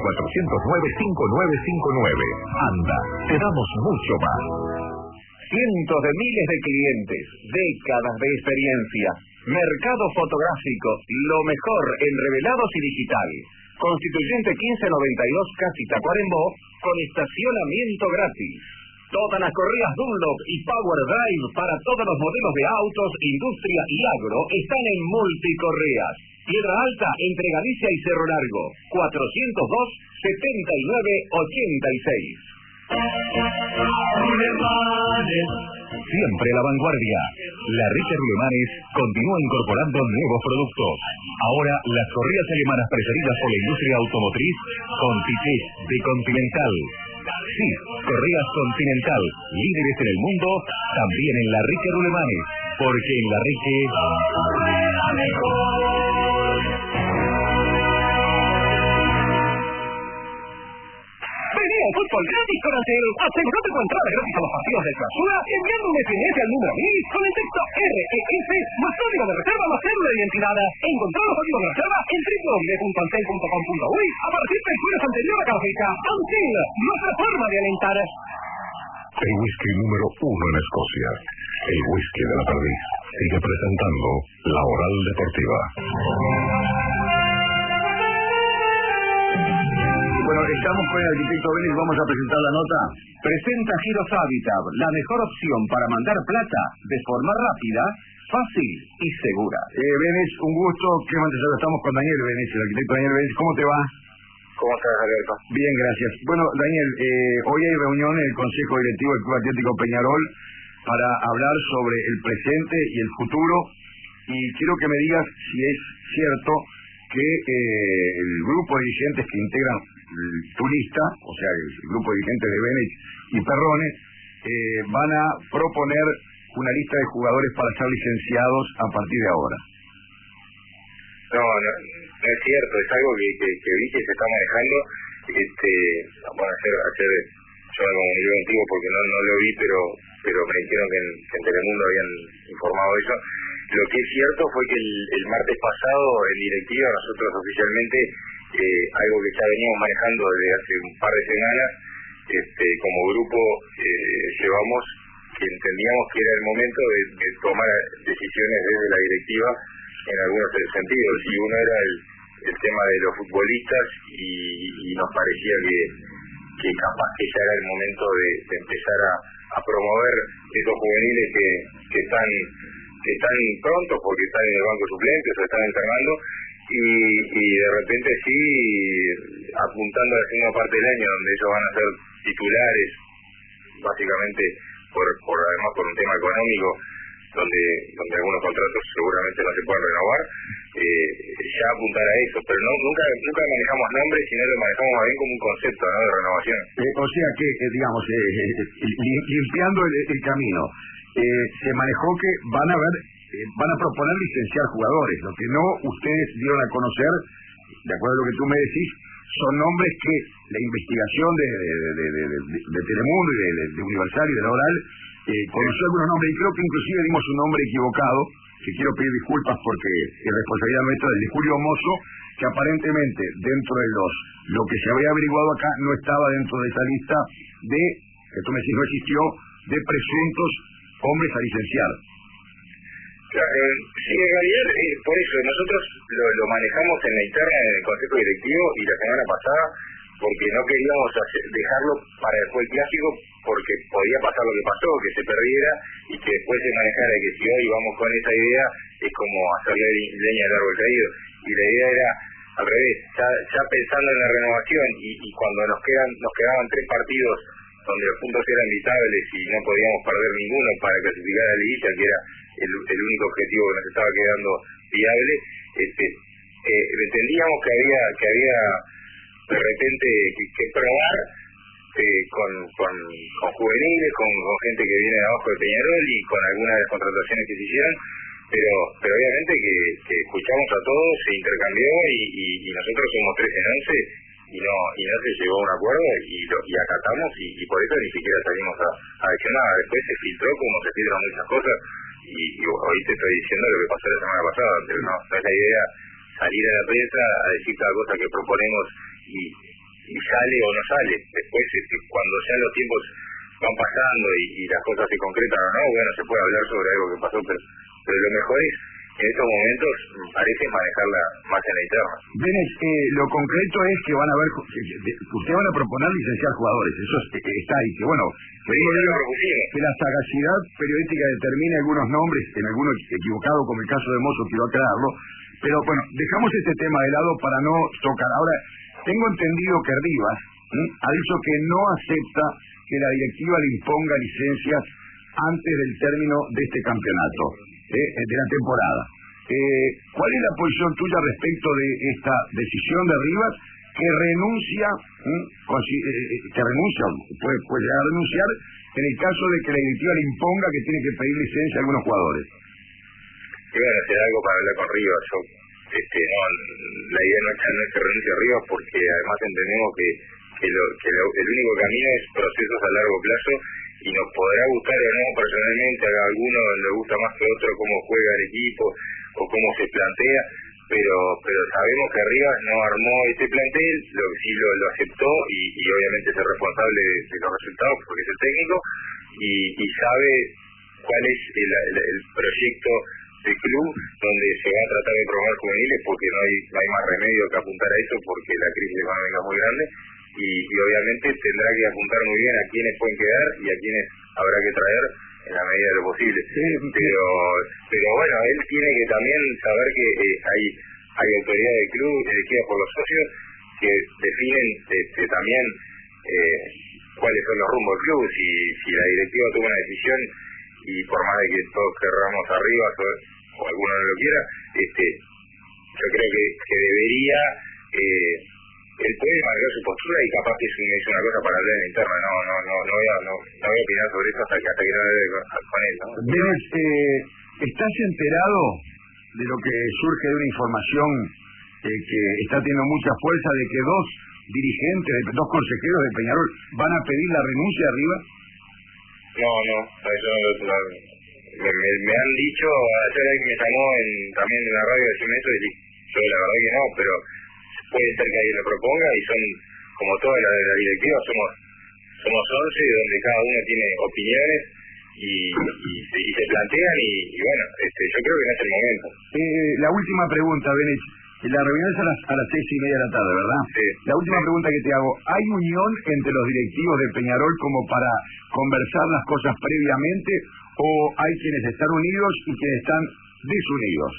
409-5959. Anda, te damos mucho más. Cientos de miles de clientes, décadas de experiencia. Mercado fotográfico, lo mejor en revelados y digital. Constituyente 1592, casi Tacuarembó, con estacionamiento gratis. Todas las correas Dunlop y Power Drive para todos los modelos de autos, industria y agro están en Multicorreas. Piedra Alta entre Galicia y Cerro Largo, 402-7986. Siempre la vanguardia. La Richard Lemanes continúa incorporando nuevos productos. Ahora, las correas alemanas preferidas por la industria automotriz con tités de Continental. Sí, correas Continental, líderes en el mundo, también en la Richard Lemanes, porque en la Richard... Vení al fútbol gratis con Antel. Asegúrate tu entrada gratis a los partidos de Clausura enviando un SMS al número 1000 con el texto REF más código de reserva más cédula de identidad. Encontrar los códigos de reserva en www.antel.com.uy a partir del jueves anterior a cada fecha. Antel, nuestra forma de alentar. El whisky número 1 en Escocia. El whisky de la perdiz sigue presentando La Oral Deportiva. Bueno, estamos con el arquitecto Vélez, vamos a presentar la nota. Presenta Giros Habitat, la mejor opción para mandar plata de forma rápida, fácil y segura. Vélez, un gusto. ¿Qué más? Estamos con Daniel Vélez, el arquitecto Daniel Vélez. ¿Cómo te va? ¿Cómo estás, Alberto? Bien, gracias. Bueno, Daniel, hoy hay reunión en el Consejo Directivo del Club Atlético Peñarol para hablar sobre el presente y el futuro. Y quiero que me digas si es cierto que el grupo de dirigentes que integran tu lista, o sea, el grupo de dirigentes de Benech y Perrone, van a proponer una lista de jugadores para ser licenciados a partir de ahora. No es cierto, es algo que vi que se está manejando. Bueno, hacer yo me comuniqué contigo porque no lo vi, pero me dijeron que en Telemundo habían informado eso. Lo que es cierto fue que el martes pasado en directiva nosotros oficialmente, algo que ya veníamos manejando desde hace un par de semanas, como grupo llevamos que entendíamos que era el momento de tomar decisiones desde la directiva en algunos sentidos, y uno era el tema de los futbolistas, y nos parecía que capaz que ya era el momento de empezar a promover esos juveniles que están prontos porque están en el banco suplente o se están entrenando, y de repente sí apuntando a la segunda parte del año donde ellos van a ser titulares básicamente además por un tema económico donde algunos contratos seguramente no se pueden renovar, ya apuntar a eso, pero nunca manejamos nombres, sino lo manejamos más bien como un concepto, ¿no?, de renovación. O sea que, digamos, limpiando el camino, se manejó que van a proponer licenciar jugadores. Lo que no ustedes dieron a conocer, de acuerdo a lo que tú me decís, son nombres que la investigación de Telemundo y de Universal y de la Oral conoció algunos nombres, y creo que inclusive dimos un nombre equivocado, que quiero pedir disculpas porque es responsabilidad nuestra, del de Julio Mozo, que aparentemente dentro de lo que se había averiguado acá no estaba dentro de esa lista que tú me decís no existió, de presuntos hombres a licenciar. Sí, en realidad, por eso nosotros lo manejamos en la interna en el Consejo Directivo y la semana pasada, porque no queríamos dejarlo para después el clásico, porque podía pasar lo que pasó, que se perdiera y que después se manejara, que si hoy vamos con esa idea es como hacerle leña al árbol caído, y la idea era al revés, ya pensando en la renovación y cuando nos quedaban 3 partidos donde los puntos eran vitables y no podíamos perder ninguno para clasificar a la liguilla, que era el único objetivo que nos estaba quedando viable, entendíamos que había de repente que probar con juveniles, con gente que viene de abajo de Peñarol y con algunas de las contrataciones que se hicieron, pero obviamente que escuchamos a todos, se intercambió y nosotros somos 3 en 11 y no se llegó a un acuerdo y acatamos y por eso ni siquiera salimos a accionar. Después se filtró como se filtran muchas cosas y hoy te estoy diciendo lo que pasó la semana pasada, pero no es la idea salir a la prensa a decir cada cosa que proponemos y sale o no sale. Después cuando ya los tiempos van pasando y las cosas se concretan o no, bueno, se puede hablar sobre algo que pasó, pero lo mejor es en estos momentos parece manejarla más en la interna. Benes, lo concreto es que ustedes van a proponer licenciar jugadores, eso está ahí, que bueno, que la sagacidad periodística determine algunos nombres, en algunos equivocados como el caso de Mozo, quiero aclararlo, pero bueno, dejamos este tema de lado para no tocar. Ahora, tengo entendido que Rivas ha dicho que no acepta que la directiva le imponga licencias antes del término de este campeonato, de la temporada. ¿Cuál es la posición tuya respecto de esta decisión de Rivas, que renuncia, puede llegar a renunciar en el caso de que la directiva le imponga que tiene que pedir licencia a algunos jugadores? Y bueno, hacer algo para hablar con Rivas. La idea no es que renuncie a Rivas, porque además entendemos que el único camino es procesos a largo plazo, y nos podrá gustar o no personalmente, a algunos le gusta más que a otro cómo juega el equipo o cómo se plantea, pero sabemos que Rivas no armó este plantel, sí lo aceptó y obviamente es el responsable de los resultados porque es el técnico y sabe cuál es el proyecto de club donde se va a tratar de promover juveniles, porque no hay más remedio que apuntar a eso, porque la crisis económica es muy grande y obviamente tendrá que apuntar muy bien a quiénes pueden quedar y a quiénes habrá que traer en la medida de lo posible. Pero bueno, él tiene que también saber que hay autoridad del club elegida por los socios que definen también cuáles son los rumbos del club. Si la directiva toma una decisión y por más de que todos querramos arriba o alguno no lo quiera, yo creo que debería él puede marcar su postura y capaz que es una cosa para hablar en interna. No voy a opinar sobre eso hasta que no hable con él, ¿no? Vélez, ¿estás enterado de lo que surge de una información que está teniendo mucha fuerza de que dos dirigentes, dos consejeros de Peñarol van a pedir la renuncia arriba? No, eso me han dicho, ayer alguien me llamó también en la radio de eso y yo la verdad que no, pero puede ser que alguien lo proponga y son, como toda la directiva, somos 11 donde cada uno tiene opiniones y se plantean y bueno, yo creo que no es el momento. La última pregunta, Benech. La reunión es a las 6:30 de la tarde, ¿verdad? Sí. La última pregunta que te hago. ¿Hay unión entre los directivos de Peñarol como para conversar las cosas previamente o hay quienes están unidos y quienes están desunidos?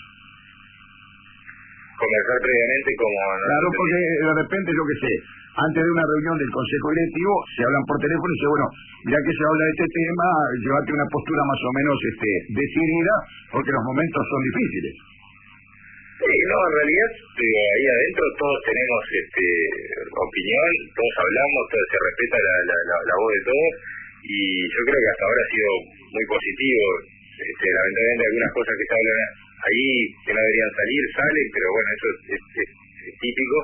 Conversar previamente como... Claro, porque de repente, yo qué sé, antes de una reunión del Consejo Directivo se hablan por teléfono y dicen, bueno, ya que se habla de este tema, llévate una postura más o menos decidida, porque los momentos son difíciles. Sí, no, en realidad ahí adentro todos tenemos opinión, todos hablamos, se respeta la voz de todos y yo creo que hasta ahora ha sido muy positivo. Lamentablemente algunas cosas que se hablan ahí que no deberían salir, salen, pero bueno, eso es típico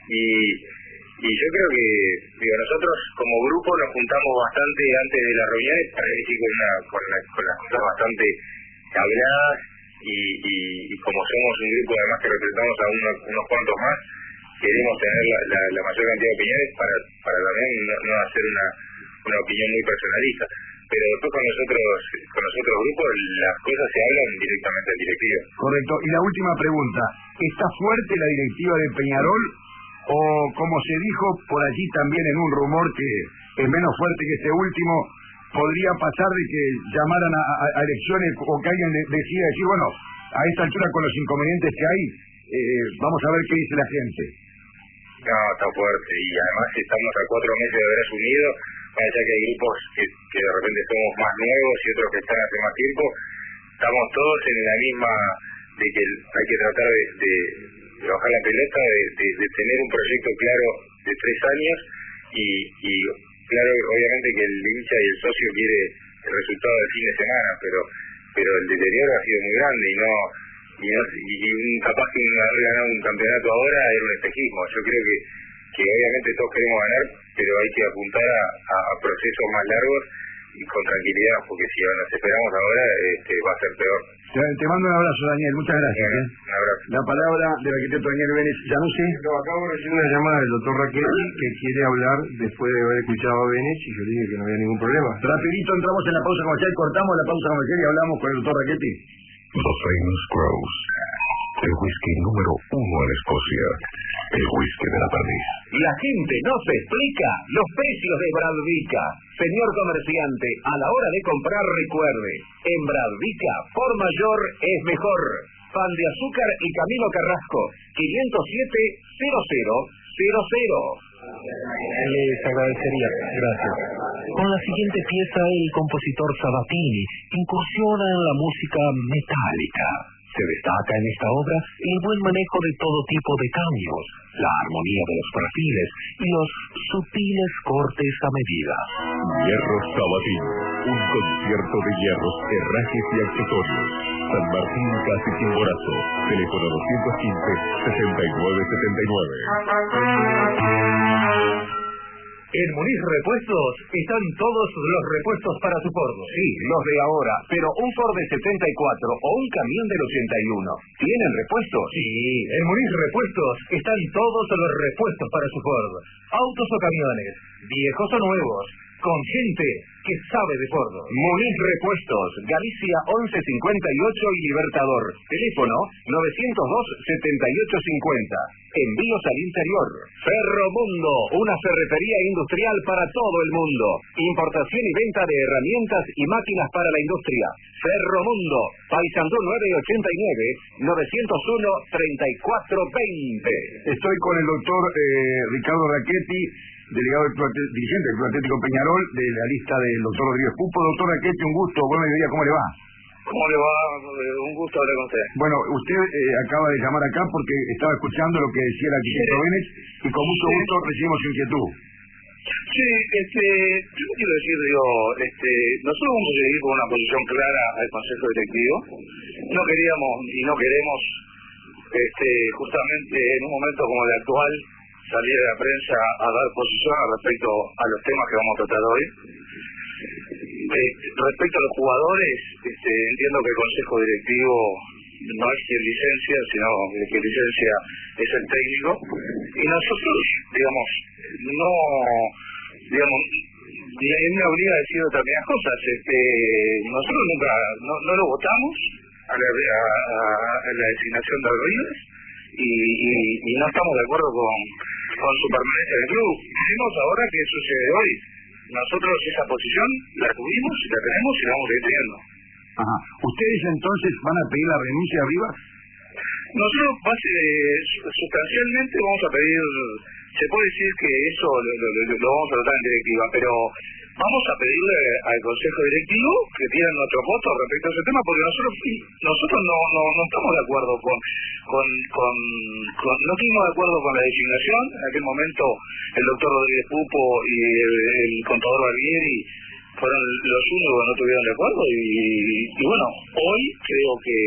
y yo creo que nosotros como grupo nos juntamos bastante antes de las reuniones para decir con las cosas bastante habladas y como somos un grupo además que representamos a unos cuantos más, queremos tener la mayor cantidad de opiniones para también no hacer una opinión muy personalista. Pero después con nosotros grupos las cosas se hablan directamente al directivo. Correcto. Y la última pregunta, ¿está fuerte la directiva de Peñarol o como se dijo por allí también en un rumor que es menos fuerte que este último, podría pasar de que llamaran a elecciones o que alguien decida decir, bueno, a esta altura con los inconvenientes que hay, vamos a ver qué dice la gente? No, está fuerte y además estamos a 4 meses de haber asumido, ya que hay grupos que de repente somos más nuevos y otros que están hace más tiempo, estamos todos en la misma de que hay que tratar de bajar la pelota, de tener un proyecto claro de 3 años y claro, obviamente que el hincha y el socio quiere el resultado del fin de semana, pero el deterioro ha sido muy grande y capaz que haber ganado un campeonato ahora era un espejismo. Yo creo que obviamente todos queremos ganar, pero hay que apuntar a procesos más largos y con tranquilidad, porque si nos esperamos ahora va a ser peor. Te mando un abrazo, Daniel, muchas gracias. Un abrazo. La palabra del arquitecto Daniel Vélez. ¿Januzzi? Acabo de recibir una llamada del doctor Raquetti que quiere hablar después de haber escuchado a Benech y yo le dije que no había ningún problema. Rapidito entramos en la pausa comercial, cortamos la pausa comercial y hablamos con el doctor Raquetti. The Famous Grouse, el whisky número 1 en Escocia, el whisky de la perdiz. La gente no se explica los precios de Bradvica. Señor comerciante, a la hora de comprar recuerde, en Bradvica, por mayor es mejor. Pan de Azúcar y Camino Carrasco, 507-0000. Les agradecería, gracias. Con la siguiente pieza, el compositor Sabatini incursiona en la música metálica. Se destaca en esta obra el buen manejo de todo tipo de cambios, la armonía de los perfiles y los sutiles cortes a medida. Hierro Sabatini, un concierto de hierros, herrajes y accesorios. San Martín Casi Chimborazo, teléfono 215-6979. En Muniz Repuestos están todos los repuestos para su Ford. Sí, los de ahora, pero un Ford de 74 o un camión del 81. ¿Tienen repuestos? Sí, en Muniz Repuestos están todos los repuestos para su Ford. Autos o camiones, viejos o nuevos, con gente que sabe de Ford. Muniz Repuestos, Galicia 1158 y Libertador. Teléfono 902-7850. Envíos al interior. Ferromundo, una ferretería industrial para todo el mundo. Importación y venta de herramientas y máquinas para la industria. Ferromundo, Paysandú 989-901-3420. Estoy con el doctor Ricardo Raquetti, delegado dirigente del Club Atlético Peñarol, de la lista del doctor Rodríguez Pupo. Doctor Raquetti, un gusto, buen mediodía, ¿cómo le va? ¿Cómo le va? Un gusto hablar con usted. Bueno, usted acaba de llamar acá porque estaba escuchando lo que decía el arquitecto Benes y con mucho gusto recibimos su inquietud. Sí, yo quiero decir, nosotros vamos a seguir con una posición clara al Consejo Directivo. No queríamos y no queremos, justamente en un momento como el actual, salir a la prensa a dar posición respecto a los temas que vamos a tratar hoy. Respecto a los jugadores, entiendo que el Consejo Directivo no es quien licencia, sino el que licencia es el técnico. Y nosotros, él me obliga a decir determinadas cosas. Nosotros nunca, no lo votamos a la designación de Rivas y no estamos de acuerdo con su permanencia en el club. Vemos ahora qué sucede hoy. Nosotros esa posición la tuvimos y la tenemos y la vamos a ir teniendo. Ajá. ¿Ustedes entonces van a pedir la renuncia de Rivas? Nosotros sustancialmente vamos a pedir, se puede decir que eso lo vamos a tratar en directiva, pero vamos a pedirle al Consejo Directivo que tienen nuestro voto respecto a ese tema, porque nosotros no estamos de acuerdo no estuvimos de acuerdo con la designación. En aquel momento el doctor Rodríguez Pupo y el contador Barbieri fueron los únicos que no estuvieron de acuerdo y bueno, hoy creo que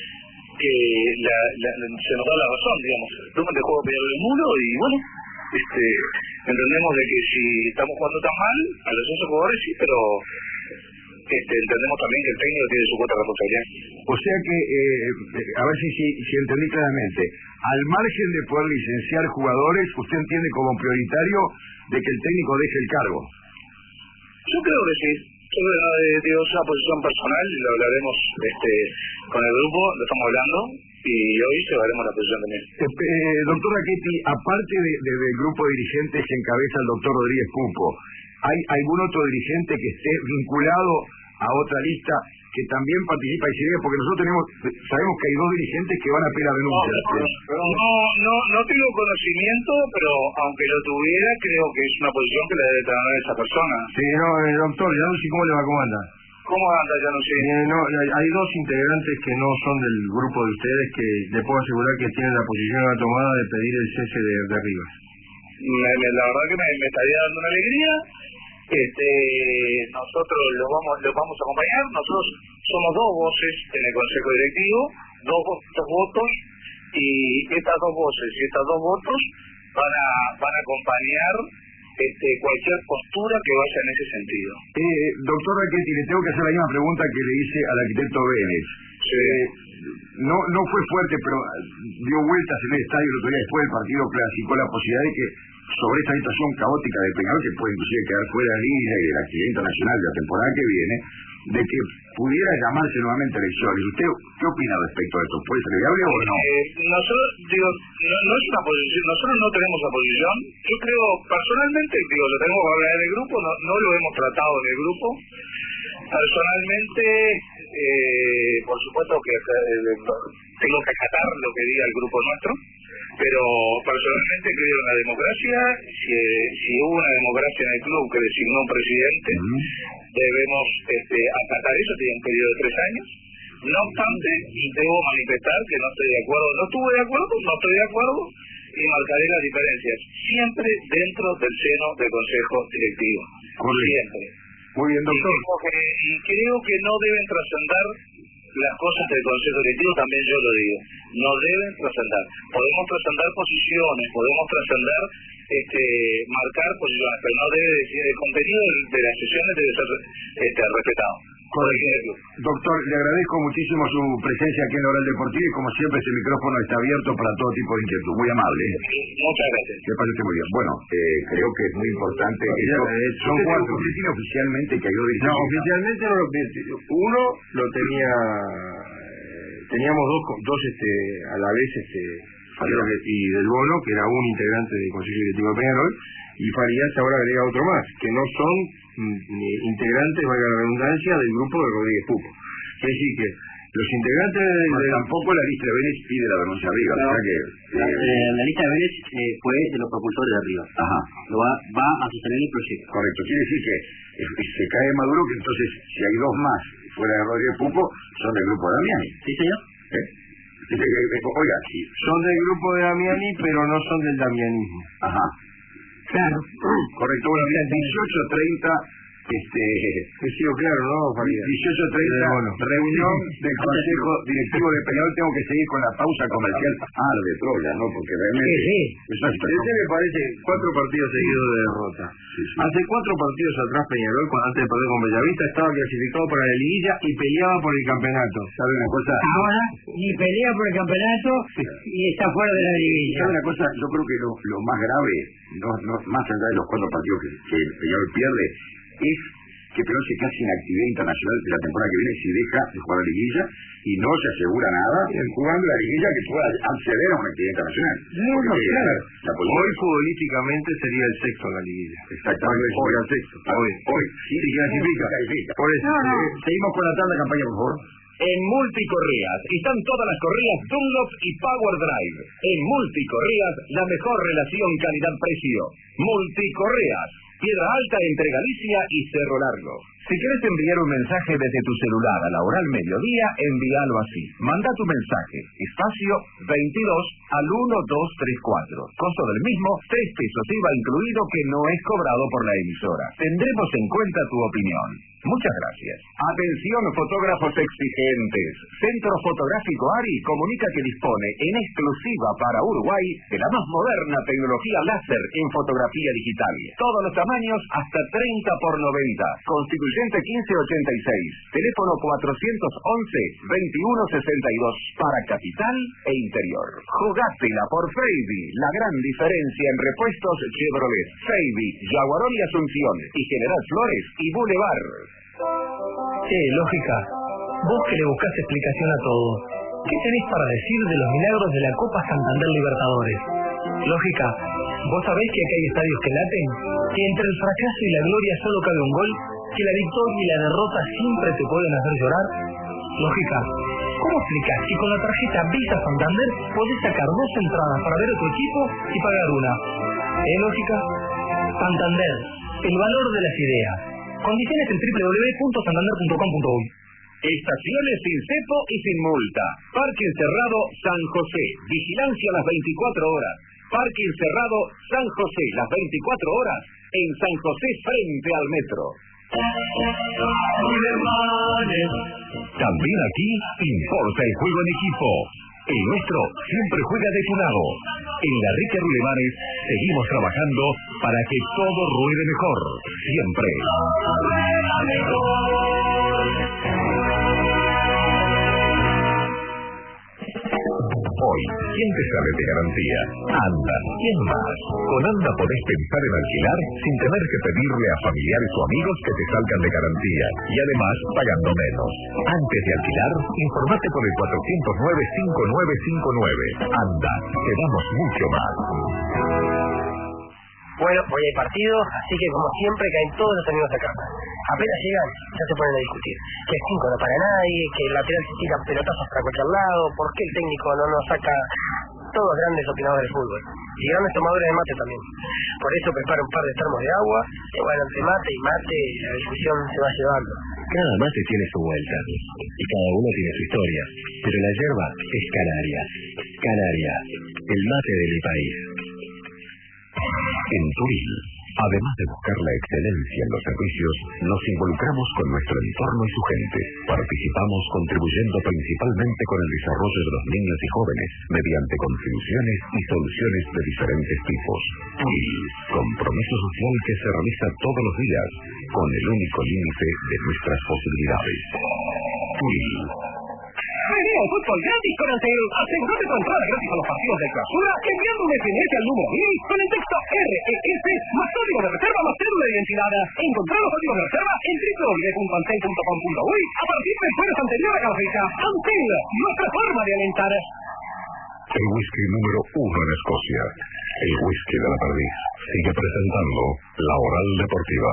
se nos da la razón, digamos. Toman de juego Peñarol el Mulo y bueno, entendemos de que si estamos jugando tan mal a los 11 jugadores sí, pero entendemos también que el técnico tiene su cuota de responsabilidad. O sea que, a ver si entendí claramente, al margen de poder licenciar jugadores, usted entiende como prioritario de que el técnico deje el cargo. Yo creo que sí. Yo creo que una posición personal, lo hablaremos con el grupo, lo estamos hablando, y hoy llevaremos la posición también. Doctor Rachetti, aparte del grupo de dirigentes que encabeza el doctor Rodríguez Pupo, ¿hay algún otro dirigente que esté vinculado a otra lista que también participa y sigue? Porque nosotros sabemos que hay dos dirigentes que van a pedir la renuncia. No tengo conocimiento, pero aunque lo tuviera, creo que es una posición que le debe tener esa persona. Sí, doctor, ya no sé cómo le va, ¿cómo anda? ¿Cómo anda? Ya no sé. Hay dos integrantes que no son del grupo de ustedes que le puedo asegurar que tienen la posición ya tomada de pedir el cese de Rivas. La verdad que me estaría dando una alegría. Nosotros los vamos a acompañar. Nosotros somos dos voces en el Consejo Directivo, dos votos, y estas dos voces y estos dos votos van a acompañar cualquier postura que vaya en ese sentido. Doctor Rachetti, le tengo que hacer la misma pregunta que le hice al arquitecto Benes. Sí. No fue fuerte, pero dio vueltas en el estadio el otro día después del partido, clasificó la posibilidad de que sobre esta situación caótica de Peñarol, que puede inclusive quedar fuera de línea y de la actividad internacional de la temporada que viene, de que pudiera llamarse nuevamente elecciones. ¿Usted qué opina respecto a esto? ¿Puede ser viable o no? Nosotros, no es una posición, nosotros no tenemos esa posición. Yo creo, personalmente, lo tenemos que hablar en el grupo, no lo hemos tratado en el grupo. Personalmente, por supuesto que tengo que acatar lo que diga el grupo nuestro, pero personalmente creo en la democracia. Si hubo una democracia en el club que designó un presidente, debemos acatar eso. Tiene un periodo de 3 años. No obstante, debo manifestar que no estoy de acuerdo, no estuve de acuerdo, no estoy de acuerdo, y marcaré las diferencias siempre dentro del seno del Consejo Directivo. Siempre. Muy bien, doctor. Y creo que no deben trascender las cosas del Consejo Directivo, también yo lo digo. No deben trascender. Podemos trascender posiciones, podemos trascender, marcar posiciones, pero no debe decir, el contenido de las sesiones debe ser respetado. Correcto. Doctor, le agradezco muchísimo su presencia aquí en la Hora del Deportivo y como siempre este micrófono está abierto para todo tipo de inquietud. Muy amable. Muchas gracias. Me parece muy bien. Bueno, creo que es muy importante. Son 4. ¿Usted tiene oficialmente que hay dos dirigentes? No, oficialmente no lo tiene. Uno lo teníamos dos a la vez y del Bono, que era un integrante del Consejo Directivo de Peñarol, y Farías ahora agrega otro más, que no son integrantes, valga la redundancia, del grupo de Rodríguez Pupo. Es decir, que los integrantes tampoco la lista de Vélez pide la renuncia a Rivas. No, la lista de Vélez fue de los propulsores de Rivas. Ajá. Va a sostener el proyecto. Correcto. Quiere decir que se cae Maduro, que entonces si hay dos más fuera de Rodríguez Pupo, son del grupo de Damiani. Sí, señor. Oiga, sí. Son del grupo de Damiani, pero no son del damianismo. Ajá. Claro. Correcto, bueno, 18:30. Claro, ¿no, Farid? 18:30, reunión del Consejo Directivo de Peñarol. Tengo que seguir con la pausa comercial. Lo de Troya, ¿no? Porque realmente... Este me parece 4 partidos seguidos de derrota. Hace 4 partidos atrás Peñarol, antes de perder con Bellavista, estaba clasificado para la liguilla y peleaba por el campeonato. ¿Sabe una cosa? Ahora ni pelea por el campeonato y está fuera de la liguilla. ¿Sabe una cosa? Yo creo que lo más grave, más allá de los 4 partidos que Peñarol pierde, es que Peñarol se queda sin actividad internacional de la temporada que viene si deja de jugar la liguilla y no se asegura nada jugando la liguilla que pueda acceder a una actividad internacional. Claro. Hoy futbolísticamente sería el sexto en la liguilla. Exactamente. Hoy el sexto. Hoy. Sí, clasifica. Por eso. Seguimos con la tanda de campaña, por favor. En Multicorreas están todas las correas Dunlop y Power Drive. En Multicorreas, la mejor relación calidad-precio. Multicorreas, Piedra Alta entre Galicia y Cerro Largo. Si quieres enviar un mensaje desde tu celular a la hora al mediodía, envíalo así. Manda tu mensaje, espacio 22 al 1234. Costo del mismo, 3 pesos IVA incluido que no es cobrado por la emisora. Tendremos en cuenta tu opinión. Muchas gracias. Atención fotógrafos exigentes. Centro Fotográfico ARI comunica que dispone en exclusiva para Uruguay de la más moderna tecnología láser en fotografía digital. Todos los tamaños hasta 30x90. Constituyente 1586. Teléfono 411-2162 para capital e interior. Jugátela por Feibi, la gran diferencia en repuestos Chevrolet. Feibi, Jaguarón y Asunción, y General Flores y Boulevard. Lógica, vos que le buscás explicación a todo, ¿qué tenés para decir de los milagros de la Copa Santander Libertadores? Lógica, ¿vos sabés que aquí hay estadios que laten? ¿Que entre el fracaso y la gloria solo cabe un gol? ¿Que la victoria y la derrota siempre te pueden hacer llorar? Lógica, ¿cómo explicás que con la tarjeta Visa Santander podés sacar 2 entradas para ver a tu equipo y pagar una? Lógica, Santander, el valor de las ideas. Condiciones en www.santander.com.uy. Estaciones sin cepo y sin multa. Parque Cerrado San José. Vigilancia las 24 horas. Parque Cerrado San José las 24 horas. En San José frente al metro. También aquí importa el juego en equipo. El nuestro siempre juega de tu lado. En la Rica Rulemanes seguimos trabajando para que todo ruede mejor. Siempre. Hoy, ¿quién te sabe de garantía? Anda, ¿quién más? Con Anda podés pensar en alquilar sin tener que pedirle a familiares o amigos que te salgan de garantía y además pagando menos. Antes de alquilar, informate por el 409-5959. Anda, te damos mucho más. Bueno, hoy hay partidos, así que como siempre caen todos los amigos acá. Apenas llegan, ya se ponen a discutir. Que el 5 no para nadie, que el lateral se tira pelotazos para cualquier lado, por qué el técnico no nos saca. Todos grandes opinadores del fútbol. Y grandes tomadores de mate también. Por eso preparo un par de termos de agua, que bueno, entre mate y mate la discusión se va llevando. Cada mate tiene su vuelta, y cada uno tiene su historia, pero la yerba es canaria. Canaria, el mate de mi país. En Turil, además de buscar la excelencia en los servicios, nos involucramos con nuestro entorno y su gente. Participamos contribuyendo principalmente con el desarrollo de los niños y jóvenes, mediante contribuciones y soluciones de diferentes tipos. Turil, compromiso social que se realiza todos los días, con el único límite de nuestras posibilidades. Turil. Vení a un fútbol gratis con Antel. Asegúrate tu entrada gratis a los partidos de clausura enviando un SMS al número 1000 con el texto RES más código de reserva más cédula de identidad. Encontrar los códigos de reserva en www.antel.com.uy a partir del jueves anterior a cada fecha. Antel, nuestra forma de alentar. El whisky número 1 en Escocia. El whisky de la perdiz sigue presentando La Oral Deportiva.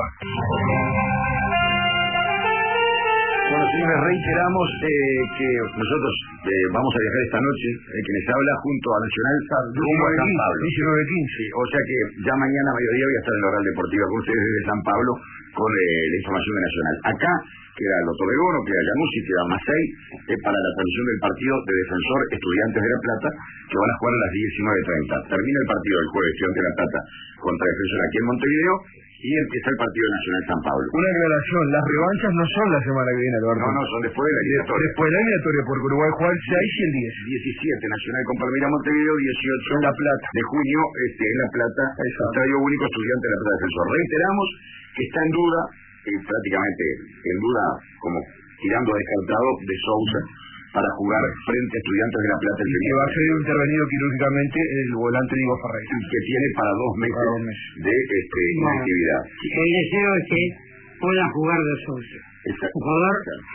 Bueno, señores, reiteramos que nosotros vamos a viajar esta noche, quienes habla, junto a Nacional rumbo a San Pablo. 19:15. O sea que ya mañana a mediodía voy a estar en la Oral Deportiva con ustedes desde San Pablo con la información de Nacional. Acá queda el Otto Begono, queda Llamusi, queda Macei, para la transmisión del partido de Defensor Estudiantes de La Plata, que van a jugar a las 19:30. Termina el partido del jueves Estudiantes de La Plata contra Defensor aquí en Montevideo, y empieza el partido de Nacional San Pablo. Una aclaración, las revanchas no son la semana que viene, Alberto. No, son después de la eliminatoria. Después de la eliminatoria, porque Uruguay juega el 6 y el 10. 17, Nacional con Palmira Montevideo, 18 en La Plata. de junio, en La Plata, Estadio Único Estudiante de La Plata Defensor. Reiteramos que está en duda, prácticamente en duda, como tirando descartado, de Sousa para jugar frente a Estudiantes de La Plata el que va a ser intervenido quirúrgicamente el volante Diego Ferreira, que tiene para 2 meses de inactividad. El deseo es que pueda jugar de Sousa. Exacto. Jugador